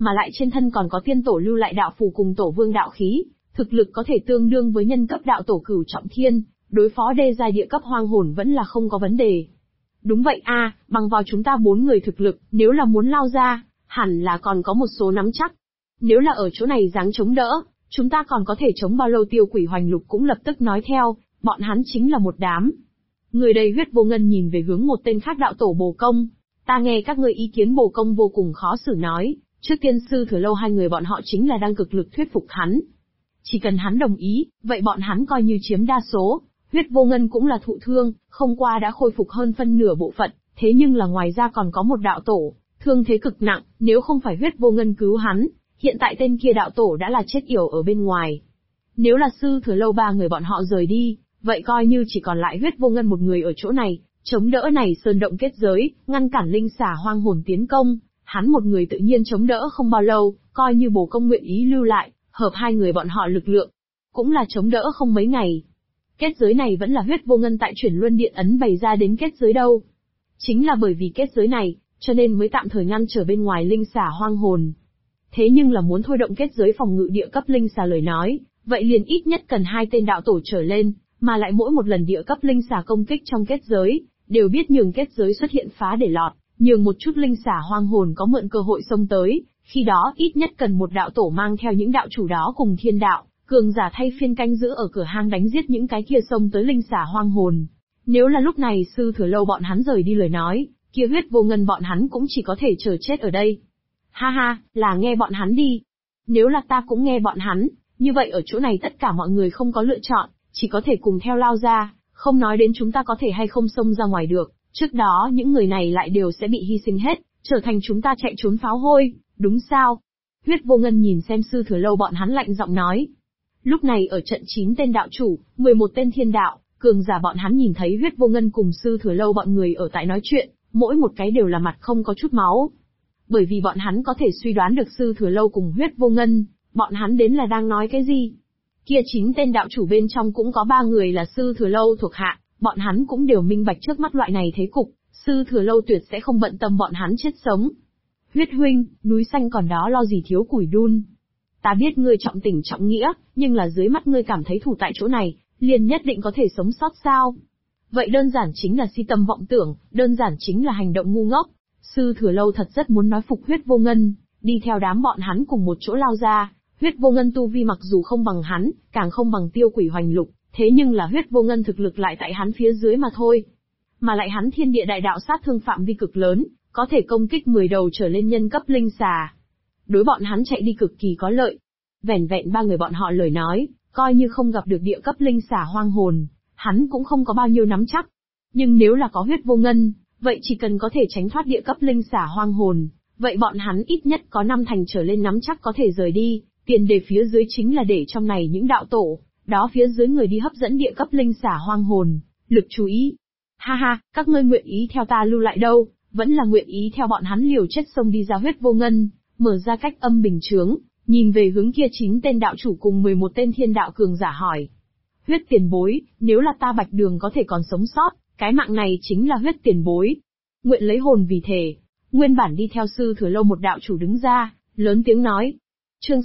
mà lại trên thân còn có tiên tổ lưu lại đạo phù cùng tổ vương đạo khí, thực lực có thể tương đương với nhân cấp đạo tổ cửu trọng thiên, đối phó đê giai địa cấp hoang hồn vẫn là không có vấn đề. Đúng vậy a, bằng vào chúng ta 4 người thực lực, nếu là muốn lao ra, hẳn là còn có một số nắm chắc. Nếu là ở chỗ này dáng chống đỡ, chúng ta còn có thể chống bao lâu? Tiêu Quỷ Hoành Lục cũng lập tức nói theo, bọn hắn chính là một đám. Người đầy huyết vô ngân nhìn về hướng một tên khác đạo tổ Bồ Công. Ta nghe các ngươi ý kiến. Bồ Công vô cùng khó xử nói, trước tiên sư Thừa Lâu hai người bọn họ chính là đang cực lực thuyết phục hắn. Chỉ cần hắn đồng ý, vậy bọn hắn coi như chiếm đa số. Huyết vô ngân cũng là thụ thương, không qua đã khôi phục hơn phân nửa bộ phận, thế nhưng là ngoài ra còn có một đạo tổ, thương thế cực nặng, nếu không phải huyết vô ngân cứu hắn, hiện tại tên kia đạo tổ đã là chết yểu ở bên ngoài. Nếu là sư Thừa Lâu ba người bọn họ rời đi, vậy coi như chỉ còn lại huyết vô ngân một người ở chỗ này, chống đỡ này sơn động kết giới, ngăn cản linh xà hoang hồn tiến công, hắn một người tự nhiên chống đỡ không bao lâu, coi như Bồ Công nguyện ý lưu lại, hợp hai người bọn họ lực lượng, cũng là chống đỡ không mấy ngày. Kết giới này vẫn là huyết vô ngân tại chuyển luân điện ấn bày ra đến kết giới đâu. Chính là bởi vì kết giới này, cho nên mới tạm thời ngăn trở bên ngoài linh xà hoang hồn. Thế nhưng là muốn thôi động kết giới phòng ngự địa cấp linh xà lời nói, vậy liền ít nhất cần 2 tên đạo tổ trở lên, mà lại mỗi một lần địa cấp linh xà công kích trong kết giới, đều biết nhường kết giới xuất hiện phá để lọt, nhường một chút linh xà hoang hồn có mượn cơ hội xông tới, khi đó ít nhất cần một đạo tổ mang theo những đạo chủ đó cùng thiên đạo, cường giả thay phiên canh giữ ở cửa hang đánh giết những cái kia xông tới linh xà hoang hồn. Nếu là lúc này sư Thừa Lâu bọn hắn rời đi lời nói, kia huyết vô ngân bọn hắn cũng chỉ có thể chờ chết ở đây. Ha ha, là nghe bọn hắn đi. Nếu là ta cũng nghe bọn hắn, như vậy ở chỗ này tất cả mọi người không có lựa chọn, chỉ có thể cùng theo lao ra, không nói đến chúng ta có thể hay không xông ra ngoài được, trước đó những người này lại đều sẽ bị hy sinh hết, trở thành chúng ta chạy trốn pháo hôi, đúng sao? Huyết vô ngân nhìn xem sư Thừa Lâu bọn hắn lạnh giọng nói. Lúc này ở trận 9 tên đạo chủ, 11 tên thiên đạo, cường giả bọn hắn nhìn thấy huyết vô ngân cùng sư Thừa Lâu bọn người ở tại nói chuyện, mỗi một cái đều là mặt không có chút máu. Bởi vì bọn hắn có thể suy đoán được sư Thừa Lâu cùng huyết vô ngân, bọn hắn đến là đang nói cái gì. Kia 9 tên đạo chủ bên trong cũng có 3 người là sư Thừa Lâu thuộc hạ, bọn hắn cũng đều minh bạch trước mắt loại này thế cục, sư Thừa Lâu tuyệt sẽ không bận tâm bọn hắn chết sống. Huyết huynh, núi xanh còn đó lo gì thiếu củi đun. Ta biết ngươi trọng tình trọng nghĩa, nhưng là dưới mắt ngươi cảm thấy thủ tại chỗ này, liền nhất định có thể sống sót sao? Vậy đơn giản chính là si tâm vọng tưởng, đơn giản chính là hành động ngu ngốc. Sư Thừa Lâu thật rất muốn nói phục huyết vô ngân, đi theo đám bọn hắn cùng một chỗ lao ra. Huyết vô ngân tu vi mặc dù không bằng hắn, càng không bằng Tiêu Quỷ Hoành Lục, thế nhưng là huyết vô ngân thực lực lại tại hắn phía dưới mà thôi. Mà lại hắn thiên địa đại đạo sát thương phạm vi cực lớn, có thể công kích 10 đầu trở lên nhân cấp linh xà. Đối bọn hắn chạy đi cực kỳ có lợi. Vẻn vẹn 3 người bọn họ lời nói, coi như không gặp được địa cấp linh xà hoang hồn, hắn cũng không có bao nhiêu nắm chắc. Nhưng nếu là có huyết vô ngân, vậy chỉ cần có thể tránh thoát địa cấp linh xà hoang hồn, vậy bọn hắn ít nhất có 5 thành trở lên nắm chắc có thể rời đi. Tiền đề phía dưới chính là để trong này những đạo tổ, đó phía dưới người đi hấp dẫn địa cấp linh xà hoang hồn, lực chú ý. Ha ha, các ngươi nguyện ý theo ta lưu lại đâu, vẫn là nguyện ý theo bọn hắn liều chết xông đi ra huyết vô ngân, mở ra cách âm bình chướng, nhìn về hướng kia 9 tên đạo chủ cùng 11 tên thiên đạo cường giả hỏi. Huyết tiền bối, nếu là ta Bạch Đường có thể còn sống sót, cái mạng này chính là huyết tiền bối. Nguyện lấy hồn vì thể. Nguyên bản đi theo sư Thừa Lâu một đạo chủ đứng ra, lớn tiếng nói. Chương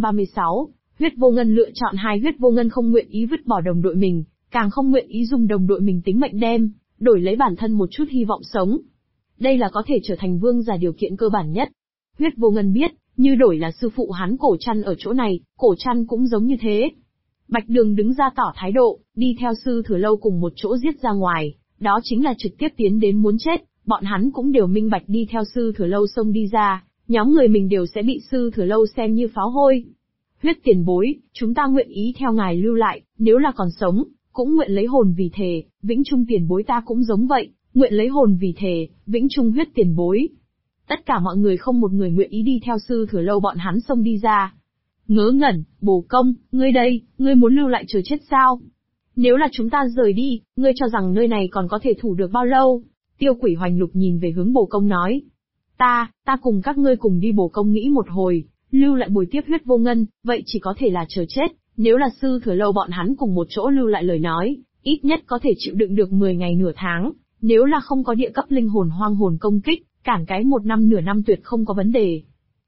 636, huyết vô ngân lựa chọn hai. Huyết vô ngân không nguyện ý vứt bỏ đồng đội mình, càng không nguyện ý dùng đồng đội mình tính mệnh đem, đổi lấy bản thân một chút hy vọng sống. Đây là có thể trở thành vương giả điều kiện cơ bản nhất. Huyết vô ngân biết, như đổi là sư phụ hắn Cổ Trăn ở chỗ này, Cổ Trăn cũng giống như thế. Bạch Đường đứng ra tỏ thái độ, đi theo sư Thừa Lâu cùng một chỗ giết ra ngoài, đó chính là trực tiếp tiến đến muốn chết, bọn hắn cũng đều minh bạch đi theo sư Thừa Lâu xông đi ra, nhóm người mình đều sẽ bị sư Thừa Lâu xem như pháo hôi. Huyết tiền bối, chúng ta nguyện ý theo ngài lưu lại, nếu là còn sống, cũng nguyện lấy hồn vì thề, vĩnh trung tiền bối ta cũng giống vậy, nguyện lấy hồn vì thề, vĩnh trung huyết tiền bối. Tất cả mọi người không một người nguyện ý đi theo sư Thừa Lâu bọn hắn xông đi ra. Ngớ ngẩn, Bồ Công, ngươi đây, ngươi muốn lưu lại chờ chết sao? Nếu là chúng ta rời đi, ngươi cho rằng nơi này còn có thể thủ được bao lâu? Tiêu Quỷ Hoành Lục nhìn về hướng Bồ Công nói. Ta cùng các ngươi cùng đi. Bồ Công nghĩ một hồi, lưu lại bồi tiếp huyết vô ngân, vậy chỉ có thể là chờ chết, nếu là sư Thừa Lâu bọn hắn cùng một chỗ lưu lại lời nói, ít nhất có thể chịu đựng được 10 ngày nửa tháng, nếu là không có địa cấp linh hồn hoang hồn công kích, cản cái 1 năm nửa năm tuyệt không có vấn đề.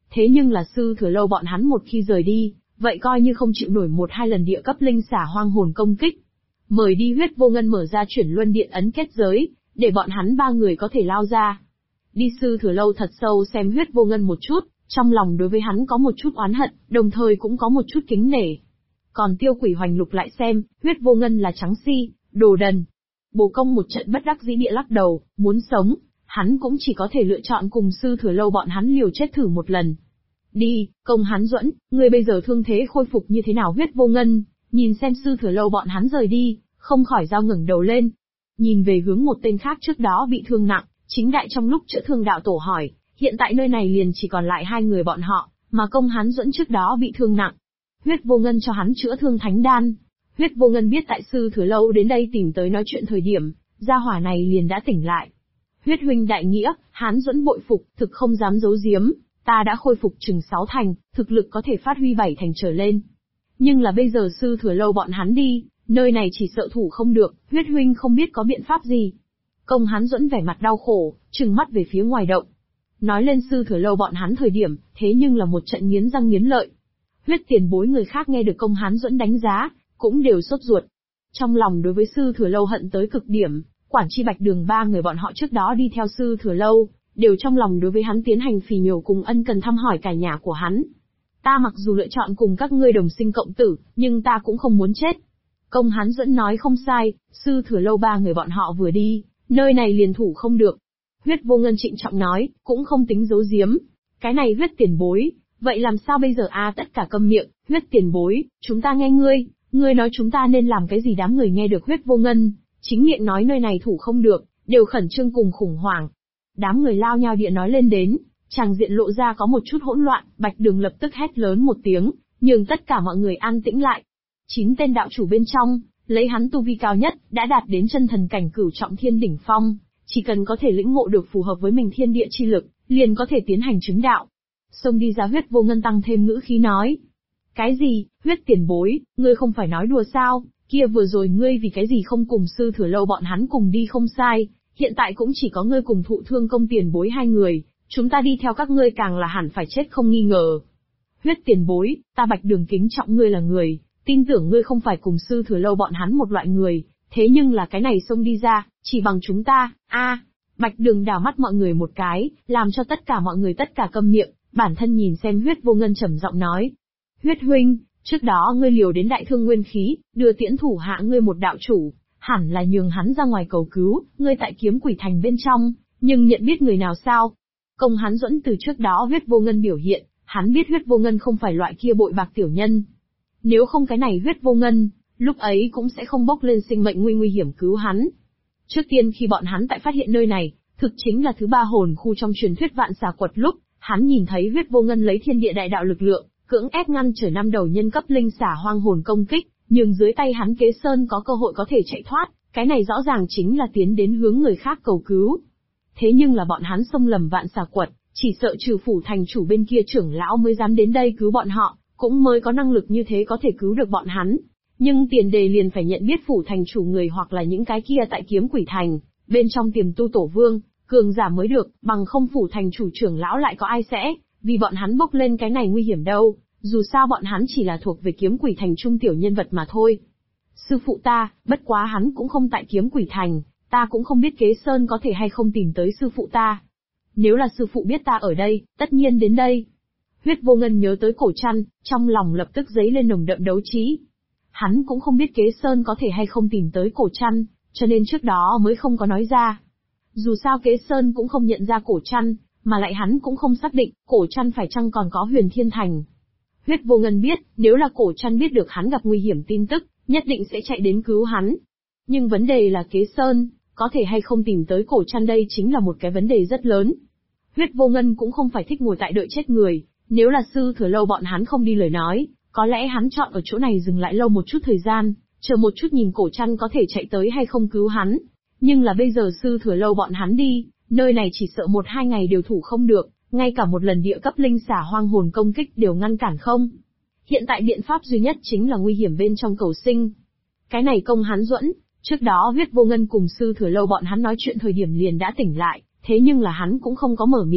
thế nhưng là sư thừa lâu bọn hắn một khi rời đi, vậy coi như không chịu nổi một hai lần địa cấp linh xả hoang hồn công kích. Mời đi Huyết Vô Ngân mở ra chuyển luân điện ấn kết giới, để bọn hắn ba người có thể lao ra. Đi sư thừa lâu thật sâu xem Huyết Vô Ngân một chút, trong lòng đối với hắn có một chút oán hận, đồng thời cũng có một chút kính nể. Còn Tiêu Quỷ Hoành Lục lại xem, Huyết Vô Ngân là trắng si, đồ đần. Bồ Công một trận bất đắc dĩ địa lắc đầu, muốn sống, hắn cũng chỉ có thể lựa chọn cùng sư thừa lâu bọn hắn liều chết thử một lần. Đi, Công Hán Duẫn, ngươi bây giờ thương thế khôi phục như thế nào? Huyết Vô Ngân nhìn xem sư thừa lâu bọn hắn rời đi, không khỏi dao ngẩng đầu lên. Nhìn về hướng một tên khác trước đó bị thương nặng, chính đại trong lúc chữa thương đạo tổ hỏi, hiện tại nơi này liền chỉ còn lại hai người bọn họ, mà Công Hán Duẫn trước đó bị thương nặng. Huyết Vô Ngân cho hắn chữa thương thánh đan. Huyết Vô Ngân biết tại sư thừa lâu đến đây tìm tới nói chuyện thời điểm, gia hỏa này liền đã tỉnh lại. Huyết huynh đại nghĩa, Hán Duẫn bội phục, thực không dám giấu giếm, ta đã khôi phục chừng 6 thành, thực lực có thể phát huy 7 thành trở lên. Nhưng là bây giờ sư thừa lâu bọn hắn đi, nơi này chỉ sợ thủ không được, Huyết huynh không biết có biện pháp gì. Công Hán Duẫn vẻ mặt đau khổ, trừng mắt về phía ngoài động. Nói lên sư thừa lâu bọn hắn thời điểm, thế nhưng là một trận nghiến răng nghiến lợi. Huyết tiền bối người khác nghe được Công Hán Duẫn đánh giá, cũng đều sốt ruột. Trong lòng đối với sư thừa lâu hận tới cực điểm, Quản Chi Bạch Đường ba người bọn họ trước đó đi theo sư thừa lâu, đều trong lòng đối với hắn tiến hành phỉ nhổ cùng ân cần thăm hỏi cả nhà của hắn. Ta mặc dù lựa chọn cùng các ngươi đồng sinh cộng tử, nhưng ta cũng không muốn chết. Công Hán Duẫn nói không sai, sư thừa lâu ba người bọn họ vừa đi, nơi này liền thủ không được. Huyết Vô Ngân trịnh trọng nói, cũng không tính giấu giếm. Cái này Huyết tiền bối, vậy làm sao bây giờ a? Tất cả câm miệng. Huyết tiền bối, chúng ta nghe ngươi nói chúng ta nên làm cái gì? Đám người nghe được Huyết Vô Ngân chính miệng nói nơi này thủ không được, đều khẩn trương cùng khủng hoảng. Đám người lao nhao địa nói lên đến, tràng diện lộ ra có một chút hỗn loạn. Bạch Đường lập tức hét lớn một tiếng, nhường tất cả mọi người an tĩnh lại. 9 tên đạo chủ bên trong, lấy hắn tu vi cao nhất, đã đạt đến chân thần cảnh cửu trọng thiên đỉnh phong, chỉ cần có thể lĩnh ngộ được phù hợp với mình thiên địa chi lực, liền có thể tiến hành chứng đạo. Xông đi ra Huyết Vô Ngân tăng thêm ngữ khí nói. Cái gì, Huyết tiền bối, ngươi không phải nói đùa sao? Kia vừa rồi ngươi vì cái gì không cùng sư thừa lâu bọn hắn cùng đi? Không sai, hiện tại cũng chỉ có ngươi cùng thụ thương Công tiền bối hai người, chúng ta đi theo các ngươi càng là hẳn phải chết không nghi ngờ. Huyết tiền bối, ta Bạch Đường kính trọng ngươi là người, tin tưởng ngươi không phải cùng sư thừa lâu bọn hắn một loại người, thế nhưng là cái này xông đi ra, chỉ bằng chúng ta, Bạch Đường đảo mắt mọi người một cái, làm cho tất cả mọi người tất cả câm miệng, bản thân nhìn xem Huyết Vô Ngân trầm giọng nói. Huyết huynh, trước đó ngươi liều đến đại thương nguyên khí, đưa tiễn thủ hạ ngươi một đạo chủ, hẳn là nhường hắn ra ngoài cầu cứu, ngươi tại Kiếm Quỷ Thành bên trong, nhưng nhận biết người nào sao? Công Hán Duẫn từ trước đó Huyết Vô Ngân biểu hiện, hắn biết Huyết Vô Ngân không phải loại kia bội bạc tiểu nhân. Nếu không cái này Huyết Vô Ngân, lúc ấy cũng sẽ không bốc lên sinh mệnh nguy hiểm cứu hắn. Trước tiên khi bọn hắn tại phát hiện nơi này, thực chính là thứ 3 hồn khu trong truyền thuyết Vạn Xà Quật lúc, hắn nhìn thấy Huyết Vô Ngân lấy thiên địa đại đạo lực lượng, cưỡng ép ngăn trở 5 đầu nhân cấp linh xả hoang hồn công kích, nhưng dưới tay hắn Kế Sơn có cơ hội có thể chạy thoát, cái này rõ ràng chính là tiến đến hướng người khác cầu cứu. Thế nhưng là bọn hắn xông lầm Vạn Xà Quật, chỉ sợ trừ phủ thành chủ bên kia trưởng lão mới dám đến đây cứu bọn họ, cũng mới có năng lực như thế có thể cứu được bọn hắn. Nhưng tiền đề liền phải nhận biết phủ thành chủ người hoặc là những cái kia tại Kiếm Quỷ Thành, bên trong tiềm tu tổ vương, cường giả mới được, bằng không phủ thành chủ trưởng lão lại có ai sẽ, vì bọn hắn bốc lên cái này nguy hiểm đâu, dù sao bọn hắn chỉ là thuộc về Kiếm Quỷ Thành trung tiểu nhân vật mà thôi. Sư phụ ta, bất quá hắn cũng không tại Kiếm Quỷ Thành, ta cũng không biết Kế Sơn có thể hay không tìm tới sư phụ ta. Nếu là sư phụ biết ta ở đây, tất nhiên đến đây. Huyết Vô Ngân nhớ tới Cổ Trăn, trong lòng lập tức dấy lên nồng đậm đấu trí. Hắn cũng không biết Kế Sơn có thể hay không tìm tới Cổ Trăn, cho nên trước đó mới không có nói ra. Dù sao Kế Sơn cũng không nhận ra Cổ Trăn, mà lại hắn cũng không xác định, Cổ Trăn phải chăng còn có Huyền Thiên Thành. Huyết Vô Ngân biết, nếu là Cổ Trăn biết được hắn gặp nguy hiểm tin tức, nhất định sẽ chạy đến cứu hắn. Nhưng vấn đề là Kế Sơn, có thể hay không tìm tới Cổ Trăn đây chính là một cái vấn đề rất lớn. Huyết Vô Ngân cũng không phải thích ngồi tại đợi chết người, nếu là sư thừa lâu bọn hắn không đi lời nói, có lẽ hắn chọn ở chỗ này dừng lại lâu một chút thời gian, chờ một chút nhìn Cổ Trăn có thể chạy tới hay không cứu hắn. Nhưng là bây giờ sư thừa lâu bọn hắn đi, nơi này chỉ sợ 1-2 ngày đều thủ không được, ngay cả một lần địa cấp linh xả hoang hồn công kích đều ngăn cản không. Hiện tại biện pháp duy nhất chính là nguy hiểm bên trong cầu sinh. Cái này Công Hán Duẫn, trước đó Huyết Vô Ngân cùng sư thừa lâu bọn hắn nói chuyện thời điểm liền đã tỉnh lại, thế nhưng là hắn cũng không có mở miệng,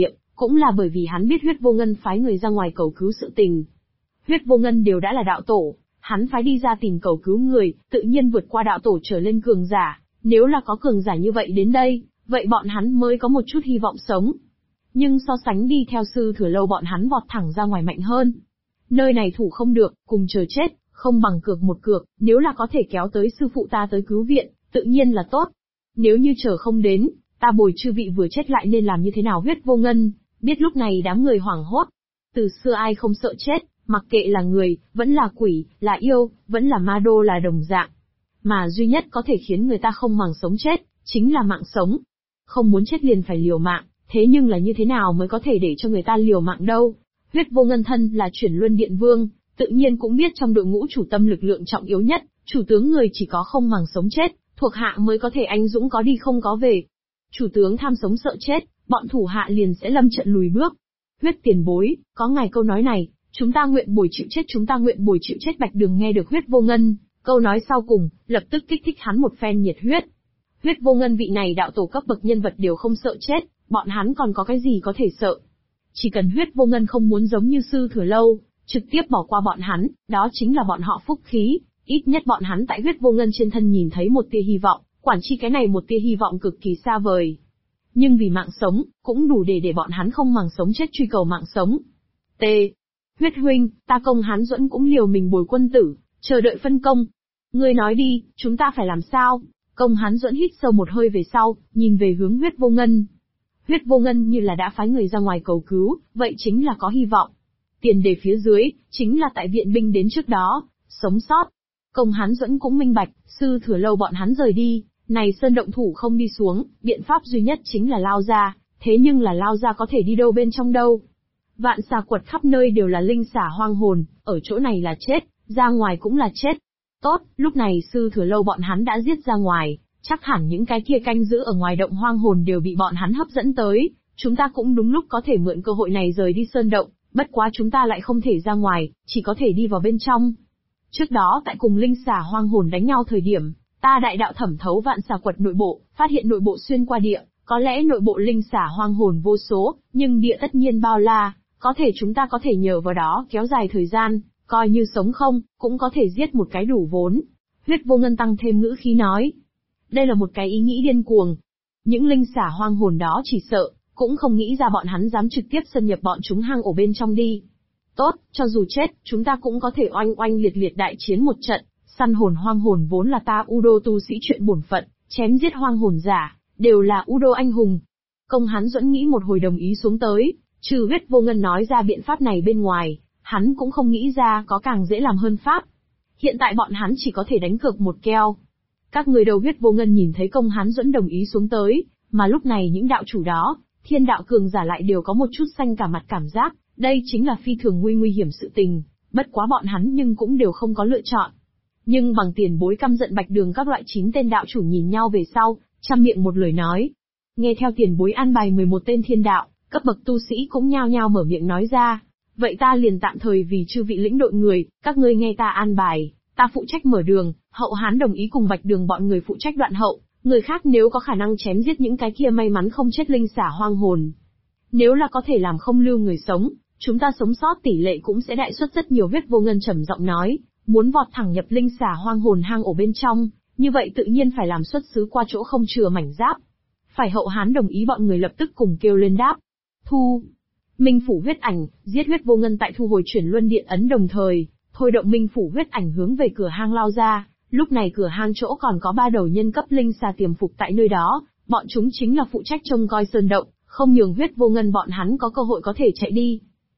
cũng là bởi vì hắn biết Huyết Vô Ngân phái người ra ngoài cầu cứu sự tình. Huyết Vô Ngân đều đã là đạo tổ, hắn phái đi ra tìm cầu cứu người, tự nhiên vượt qua đạo tổ trở lên cường giả, nếu là có cường giả như vậy đến đây, vậy bọn hắn mới có một chút hy vọng sống. Nhưng so sánh đi theo sư Thừa Lâu bọn hắn vọt thẳng ra ngoài mạnh hơn. Nơi này thủ không được, cùng chờ chết, không bằng cược một cược, nếu là có thể kéo tới sư phụ ta tới cứu viện, tự nhiên là tốt. Nếu như chờ không đến, ta bồi chư vị vừa chết lại nên làm như thế nào? Huyết Vô Ngân biết lúc này đám người hoảng hốt. Từ xưa ai không sợ chết, mặc kệ là người, vẫn là quỷ, là yêu, vẫn là ma đô là đồng dạng. Mà duy nhất có thể khiến người ta không màng sống chết, chính là mạng sống. Không muốn chết liền phải liều mạng, thế nhưng là như thế nào mới có thể để cho người ta liều mạng đâu? Huyết Vô Ngân thân là Chuyển Luân Điện Vương, tự nhiên cũng biết trong đội ngũ chủ tâm lực lượng trọng yếu nhất, chủ tướng người chỉ có không màng sống chết, thuộc hạ mới có thể anh dũng có đi không có về. Chủ tướng tham sống sợ chết, bọn thủ hạ liền sẽ lâm trận lùi bước. Huyết tiền bối, có ngài câu nói này, chúng ta nguyện bồi chịu chết, chúng ta nguyện bồi chịu chết. Bạch Đường nghe được Huyết Vô Ngân, câu nói sau cùng, lập tức kích thích hắn một phen nhiệt huyết. Huyết Vô Ngân vị này đạo tổ cấp bậc nhân vật đều không sợ chết, bọn hắn còn có cái gì có thể sợ? Chỉ cần Huyết Vô Ngân không muốn giống như sư Thừa Lâu, trực tiếp bỏ qua bọn hắn, đó chính là bọn họ phúc khí, ít nhất bọn hắn tại Huyết Vô Ngân trên thân nhìn thấy một tia hy vọng, quản chi cái này một tia hy vọng cực kỳ xa vời. Nhưng vì mạng sống, cũng đủ để bọn hắn không màng sống chết truy cầu mạng sống. T. Huyết huynh, ta Công Hán Duẫn cũng liều mình bồi quân tử, chờ đợi phân công. Ngươi nói đi, chúng ta phải làm sao? Công Hán Duẫn hít sâu một hơi về sau, nhìn về hướng Huyết Vô Ngân. Huyết Vô Ngân như là đã phái người ra ngoài cầu cứu, vậy chính là có hy vọng. Tiền đề phía dưới, chính là tại viện binh đến trước đó, sống sót. Công Hán Duẫn cũng minh bạch, sư Thừa Lâu bọn hắn rời đi, này sơn động thủ không đi xuống, biện pháp duy nhất chính là lao ra, thế nhưng là lao ra có thể đi đâu bên trong đâu. Vạn xà quật khắp nơi đều là linh xà hoang hồn, ở chỗ này là chết, ra ngoài cũng là chết. Tốt, lúc này sư Thừa Lâu bọn hắn đã giết ra ngoài, chắc hẳn những cái kia canh giữ ở ngoài động hoang hồn đều bị bọn hắn hấp dẫn tới, chúng ta cũng đúng lúc có thể mượn cơ hội này rời đi sơn động, bất quá chúng ta lại không thể ra ngoài, chỉ có thể đi vào bên trong. Trước đó tại cùng linh xà hoang hồn đánh nhau thời điểm, ta đại đạo thẩm thấu vạn xà quật nội bộ, phát hiện nội bộ xuyên qua địa, có lẽ nội bộ linh xà hoang hồn vô số, nhưng địa tất nhiên bao la, có thể chúng ta có thể nhờ vào đó kéo dài thời gian, coi như sống không, cũng có thể giết một cái đủ vốn. Huyết Vô Ngân tăng thêm ngữ khí nói. Đây là một cái ý nghĩ điên cuồng. Những linh xà hoang hồn đó chỉ sợ, cũng không nghĩ ra bọn hắn dám trực tiếp xâm nhập bọn chúng hang ổ bên trong đi. Tốt, cho dù chết, chúng ta cũng có thể oanh oanh liệt liệt đại chiến một trận, săn hồn hoang hồn vốn là ta Udo tu sĩ chuyện bổn phận, chém giết hoang hồn giả, đều là Udo anh hùng. Công Hán Duẫn nghĩ một hồi đồng ý xuống tới, trừ Huyết Vô Ngân nói ra biện pháp này bên ngoài, hắn cũng không nghĩ ra có càng dễ làm hơn pháp. Hiện tại bọn hắn chỉ có thể đánh cược một keo. Các người đầu Huyết Vô Ngân nhìn thấy Công Hán Duẫn đồng ý xuống tới, mà lúc này những đạo chủ đó, thiên đạo cường giả lại đều có một chút xanh cả mặt cảm giác, đây chính là phi thường nguy hiểm sự tình, bất quá bọn hắn nhưng cũng đều không có lựa chọn. Nhưng bằng tiền bối căm giận Bạch Đường các loại 9 tên đạo chủ nhìn nhau về sau, trăm miệng một lời nói. Nghe theo tiền bối an bài 11 tên thiên đạo, cấp bậc tu sĩ cũng nhao nhao mở miệng nói ra, vậy ta liền tạm thời vì chư vị lĩnh đội người, các ngươi nghe ta an bài, ta phụ trách mở đường, Hậu Hán đồng ý cùng Bạch Đường bọn người phụ trách đoạn hậu, người khác nếu có khả năng chém giết những cái kia may mắn không chết linh xả hoang hồn. Nếu là có thể làm không lưu người sống, chúng ta sống sót tỷ lệ cũng sẽ đại suất rất nhiều. Huyết Vô Ngân trầm giọng nói, muốn vọt thẳng nhập linh xả hoang hồn hang ổ bên trong, như vậy tự nhiên phải làm xuất xứ qua chỗ không chừa mảnh giáp. Phải Hậu Hán đồng ý, bọn người lập tức cùng kêu lên đáp. Thu. Minh phủ huyết ảnh, giết Huyết Vô Ngân tại thu hồi Chuyển Luân Điện ấn đồng thời, thôi động Minh phủ huyết ảnh hướng về cửa hang lao ra. Lúc này cửa hang chỗ còn có 3 đầu nhân cấp linh xà tiềm phục tại nơi đó, bọn chúng chính là phụ trách trông coi sơn động, không nhường Huyết Vô Ngân bọn hắn có cơ hội có thể chạy đi.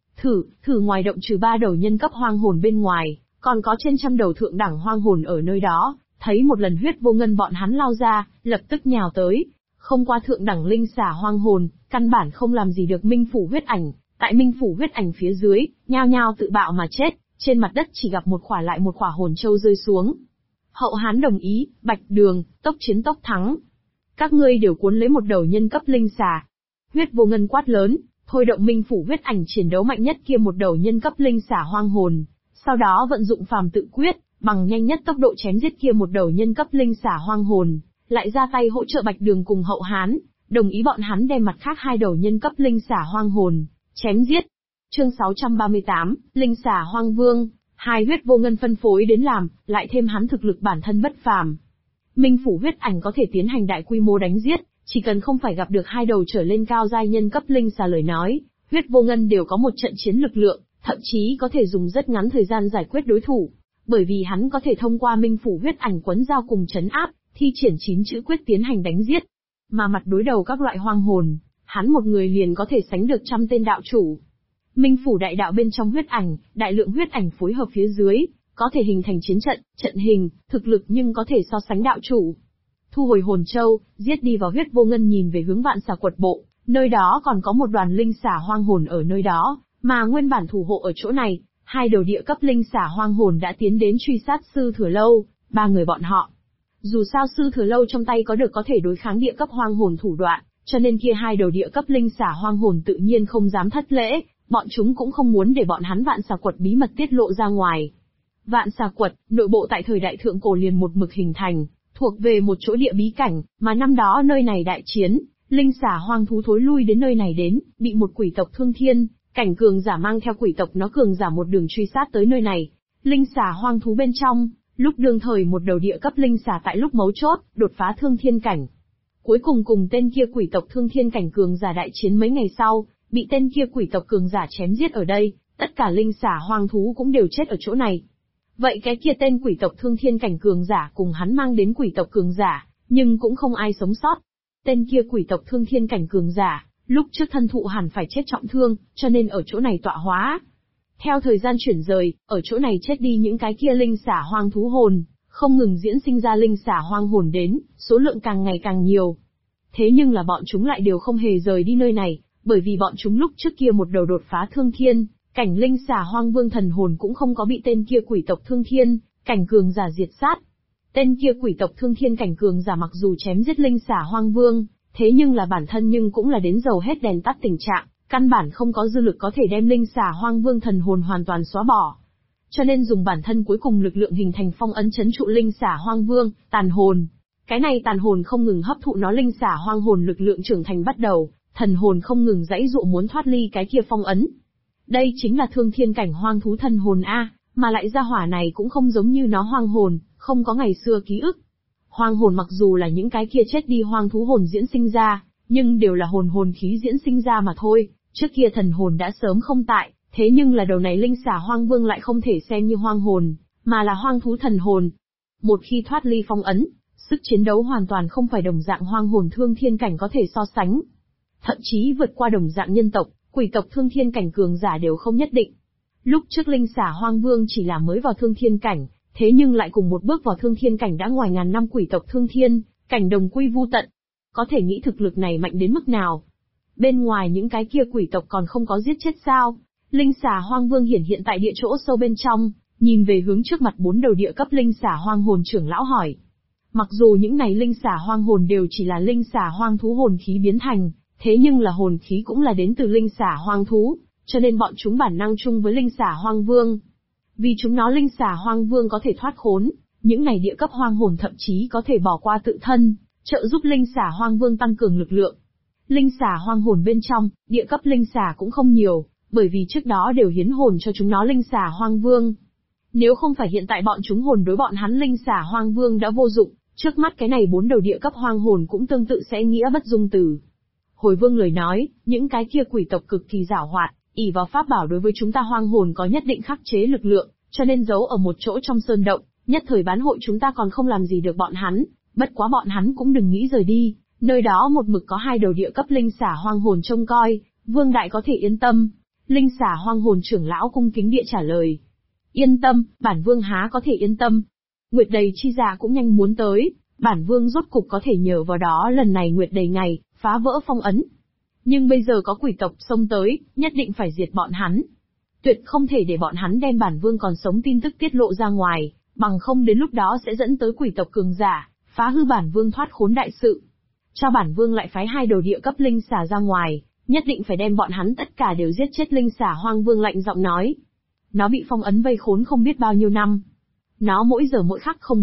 Thử ngoài động trừ 3 đầu nhân cấp hoang hồn bên ngoài, còn có trên trăm đầu thượng đẳng hoang hồn ở nơi đó, thấy một lần Huyết Vô Ngân bọn hắn lao ra, lập tức nhào tới. Không qua thượng đẳng linh xà hoang hồn, căn bản không làm gì được Minh phủ huyết ảnh, tại Minh phủ huyết ảnh phía dưới, nhao nhao tự bạo mà chết, trên mặt đất chỉ gặp một khỏa lại một khỏa hồn châu rơi xuống. Hậu Hán đồng ý, Bạch Đường, tốc chiến tốc thắng. Các ngươi đều cuốn lấy một đầu nhân cấp linh xà. Huyết Vô Ngân quát lớn, thôi động Minh phủ huyết ảnh chiến đấu mạnh nhất kia một đầu nhân cấp linh xà hoang hồn, sau đó vận dụng phàm tự quyết, bằng nhanh nhất tốc độ chém giết kia một đầu nhân cấp linh xà hoang hồn, lại ra tay hỗ trợ Bạch Đường cùng Hậu Hán, đồng ý bọn hắn đem mặt khác hai đầu nhân cấp linh xà hoang hồn, chém giết. Chương 638, Linh xà hoang vương, hai huyết vô ngân phân phối đến làm, lại thêm hắn thực lực bản thân bất phàm. Minh phủ huyết ảnh có thể tiến hành đại quy mô đánh giết, chỉ cần không phải gặp được hai đầu trở lên cao giai nhân cấp linh xà lời nói, huyết vô ngân đều có một trận chiến lực lượng, thậm chí có thể dùng rất ngắn thời gian giải quyết đối thủ. Bởi vì hắn có thể thông qua minh phủ huyết ảnh quấn giao cùng trấn áp, thi triển 9 chữ quyết tiến hành đánh giết. Mà mặt đối đầu các loại hoang hồn, hắn một người liền có thể sánh được 100 tên đạo chủ. Minh phủ đại đạo bên trong huyết ảnh, đại lượng huyết ảnh phối hợp phía dưới, có thể hình thành chiến trận, trận hình, thực lực nhưng có thể so sánh đạo chủ. Thu hồi hồn châu, giết đi vào huyết vô ngân nhìn về hướng vạn xà quật bộ, nơi đó còn có một đoàn linh xà hoang hồn ở nơi đó, mà nguyên bản thủ hộ ở chỗ này, hai đầu địa cấp linh xà hoang hồn đã tiến đến truy sát sư thừa lâu, ba người bọn họ. Dù sao sư thừa lâu trong tay có thể đối kháng địa cấp hoang hồn thủ đoạn, cho nên kia hai đầu địa cấp linh xà hoang hồn tự nhiên không dám thất lễ, bọn chúng cũng không muốn để bọn hắn vạn xà quật bí mật tiết lộ ra ngoài. Vạn xà quật, nội bộ tại thời đại thượng cổ liền một mực hình thành, thuộc về một chỗ địa bí cảnh, mà năm đó nơi này đại chiến, linh xà hoang thú thối lui đến nơi này đến, bị một quỷ tộc thương thiên, cảnh cường giả mang theo quỷ tộc nó cường giả một đường truy sát tới nơi này. Linh xà hoang thú bên trong, lúc đương thời một đầu địa cấp linh xà tại lúc mấu chốt, đột phá thương thiên cảnh. Cuối cùng cùng tên kia quỷ tộc thương thiên cảnh cường giả đại chiến mấy ngày sau, bị tên kia quỷ tộc cường giả chém giết ở đây, tất cả linh xà hoang thú cũng đều chết ở chỗ này. Vậy cái kia tên quỷ tộc thương thiên cảnh cường giả cùng hắn mang đến quỷ tộc cường giả, nhưng cũng không ai sống sót. Tên kia quỷ tộc thương thiên cảnh cường giả, lúc trước thân thụ hẳn phải chết trọng thương, cho nên ở chỗ này tọa hóa. Theo thời gian chuyển rời, ở chỗ này chết đi những cái kia linh xà hoang thú hồn, không ngừng diễn sinh ra linh xà hoang hồn đến, số lượng càng ngày càng nhiều. Thế nhưng là bọn chúng lại đều không hề rời đi nơi này, bởi vì bọn chúng lúc trước kia một đầu đột phá thương thiên, cảnh linh xà hoang vương thần hồn cũng không có bị tên kia quỷ tộc thương thiên, cảnh cường giả diệt sát. Tên kia quỷ tộc thương thiên cảnh cường giả mặc dù chém giết linh xà hoang vương, thế nhưng là bản thân nhưng cũng là đến dầu hết đèn tắt tình trạng, căn bản không có dư lực có thể đem linh xà hoang vương thần hồn hoàn toàn xóa bỏ. Cho nên dùng bản thân cuối cùng lực lượng hình thành phong ấn trấn trụ linh xà hoang vương, tàn hồn. Cái này tàn hồn không ngừng hấp thụ nó linh xà hoang hồn lực lượng trưởng thành bắt đầu, thần hồn không ngừng giãy dụa muốn thoát ly cái kia phong ấn. Đây chính là thương thiên cảnh hoang thú thần hồn a, mà lại gia hỏa này cũng không giống như nó hoang hồn, không có ngày xưa ký ức. Hoang hồn mặc dù là những cái kia chết đi hoang thú hồn diễn sinh ra, nhưng đều là hồn khí diễn sinh ra mà thôi, trước kia thần hồn đã sớm không tại, thế nhưng là đầu này linh xà hoang vương lại không thể xem như hoang hồn, mà là hoang thú thần hồn. Một khi thoát ly phong ấn, sức chiến đấu hoàn toàn không phải đồng dạng hoang hồn thương thiên cảnh có thể so sánh. Thậm chí vượt qua đồng dạng nhân tộc, quỷ tộc thương thiên cảnh cường giả đều không nhất định. Lúc trước linh xà hoang vương chỉ là mới vào thương thiên cảnh, thế nhưng lại cùng một bước vào thương thiên cảnh đã ngoài ngàn năm quỷ tộc thương thiên, cảnh đồng quy vu tận. Có thể nghĩ thực lực này mạnh đến mức nào. Bên ngoài những cái kia quỷ tộc còn không có giết chết sao. Linh xà hoang vương hiển hiện tại địa chỗ sâu bên trong, nhìn về hướng trước mặt 4 đầu địa cấp linh xà hoang hồn trưởng lão hỏi. Mặc dù những này linh xà hoang hồn đều chỉ là linh xà hoang thú hồn khí biến thành, thế nhưng là hồn khí cũng là đến từ linh xà hoang thú, cho nên bọn chúng bản năng chung với linh xà hoang vương. Vì chúng nó linh xà hoang vương có thể thoát khốn, những này địa cấp hoang hồn thậm chí có thể bỏ qua tự thân, trợ giúp linh xà hoang vương tăng cường lực lượng. Linh xà hoang hồn bên trong, địa cấp linh xà cũng không nhiều, bởi vì trước đó đều hiến hồn cho chúng nó linh xà hoang vương. Nếu không phải hiện tại bọn chúng hồn đối bọn hắn linh xà hoang vương đã vô dụng, trước mắt cái này 4 đầu địa cấp hoang hồn cũng tương tự sẽ nghĩa bất dung từ. Hồi vương lời nói, những cái kia quỷ tộc cực kỳ giảo hoạt, ỷ vào pháp bảo đối với chúng ta hoang hồn có nhất định khắc chế lực lượng, cho nên giấu ở một chỗ trong sơn động, nhất thời bán hội chúng ta còn không làm gì được bọn hắn, bất quá bọn hắn cũng đừng nghĩ rời đi, nơi đó một mực có 2 đầu địa cấp linh xà hoang hồn trông coi, vương đại có thể yên tâm. Linh xà hoang hồn trưởng lão cung kính địa trả lời. Yên tâm, bản vương há có thể yên tâm. Nguyệt đầy chi dạ cũng nhanh muốn tới, bản vương rốt cục có thể nhờ vào đó lần này nguyệt đầy ngày, phá vỡ phong ấn. Nhưng bây giờ có quỷ tộc xông tới, nhất định phải diệt bọn hắn. Tuyệt không thể để bọn hắn đem bản vương còn sống tin tức tiết lộ ra ngoài, bằng không đến lúc đó sẽ dẫn tới quỷ tộc cường giả, phá hư bản vương thoát khốn đại sự. Cho bản vương lại phái 2 đầu địa cấp linh xà ra ngoài, nhất định phải đem bọn hắn tất cả đều giết chết. Linh xà hoang vương lạnh giọng nói. Nó bị phong ấn vây khốn không biết bao nhiêu năm. Nó mỗi giờ mỗi khắc không